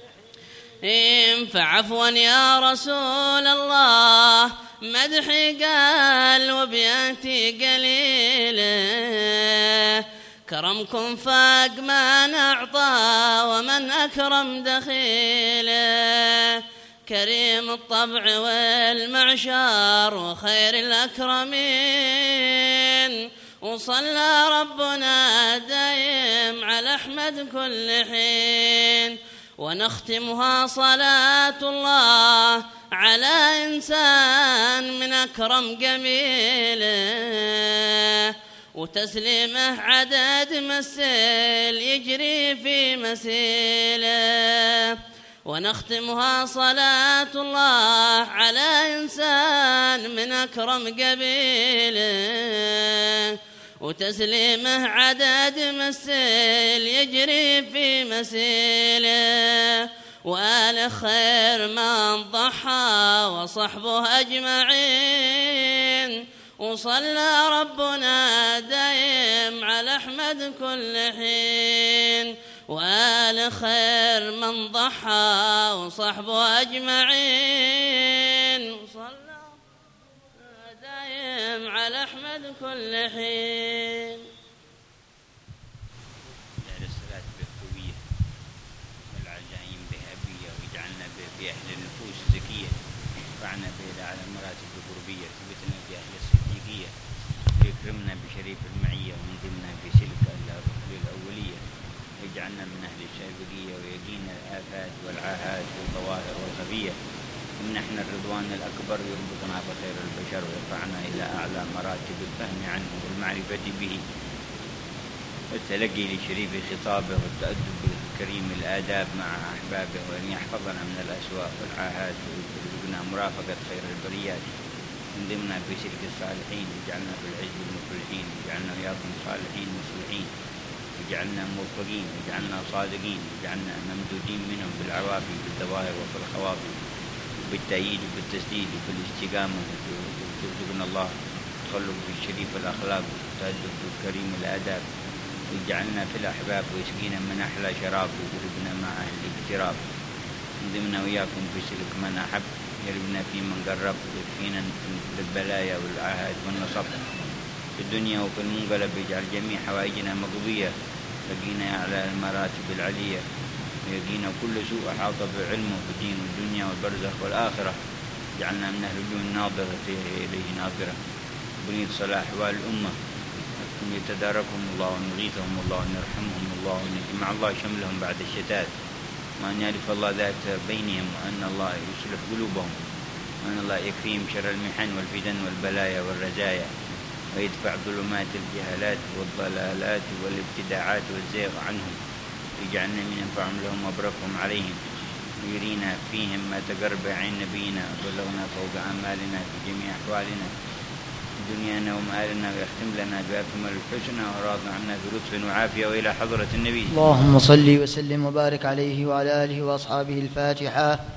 فعفوا يا رسول الله مدحي قال وبياتي قليله كرمكم فاق من أعطى ومن أكرم دخيله كريم الطبع والمعشار وخير الأكرمين وصلى ربنا دايم على أحمد كل حين ونختمها صلاة الله على إنسان من أكرم قبيله وتسليمه عدد مسيل يجري في مسيله ونختمها صلاة الله على إنسان من أكرم قبيله وتسليمه عدد مسيل يجري في مسيله، وآل خير من ضحى وصحبه أجمعين، وصلى ربنا دايم على أحمد كل حين، وآل خير من ضحى وصحبه أجمعين، وصلى دايم على أحمد كل حين. الصلاة بالقوية والعزائم بأبية، واجعلنا في أهل النفوس زكية، وارفعنا بها على المراتب القربية، ثبتنا في أهل الصديقية، ويكرمنا بشريف المعية، وانزلنا في سلك الرسل الأولية، واجعلنا من أهل الشافقية، ويقينا الآفات والعاهات والظواهر والخفية، ومنحنا الرضوان الأكبر، يربطنا بخير البشر، ويرفعنا إلى أعلى مراتب الفهم عنه والمعرفة به، والتلقي لشريف خطابه، والتأدب بالكريم الآداب مع أحبابه، وأن يحفظنا من الأسواق والعاهات، ويرزقنا مرافقة خير البريات، وانضمنا في سلك الصالحين، واجعلنا في العز المفلحين، واجعلنا وياكم صالحين مصلحين، واجعلنا موفقين، واجعلنا صادقين، واجعلنا ممدودين منهم بالعوافي بالظواهر وفي الخواطر، بالتأييد وبالتسديد وبالاستقامة، وترزقنا الله تخلق بالشريف الأخلاق، والتأدب بالكريم الآداب، واجعلنا في الأحباب، ويسقينا من أحلى شراب، ويقربنا مع أهل الاقتراب، انضمنا وياكم في سلك من أحب، يربنا في من قرب، ويكفينا بالبلايا والعاهات والنصب في الدنيا وفي المنقلب، يجعل جميع حوائجنا مقضية، يقينا على المراتب العلية، ويقينا كل سوء أحاط بعلمه في الدين والدنيا والبرزخ والآخرة، جعلنا من أهل الجن ناظرة إليه ناظرة، بنيت صلاح أحوال الأمة، أن يتداركهم الله، وأن يغيثهم الله، وأن يرحمهم الله، وأن يجمع الله شملهم بعد الشتات، وأن يعرف الله ذات بينهم، وأن الله يصلح قلوبهم، وأن الله يكفيهم شر المحن والفتن والبلايا والرزايا، ويدفع ظلمات الجهالات والضلالات والابتداعات والزيغ عنهم، ويجعلنا من ينفعهم لهم وابركهم عليهم، ويرينا فيهم ما تقرب عين نبينا، وبلغنا فوق أمالنا في جميع أحوالنا دنيانا ومآلنا، ويختم لنا بأكمل الحسنى، وراض عنا بلطف وعافية، وإلى حضرة النبي. اللهم صل وسلم وبارك عليه وعلى آله وأصحابه. الفاتحة.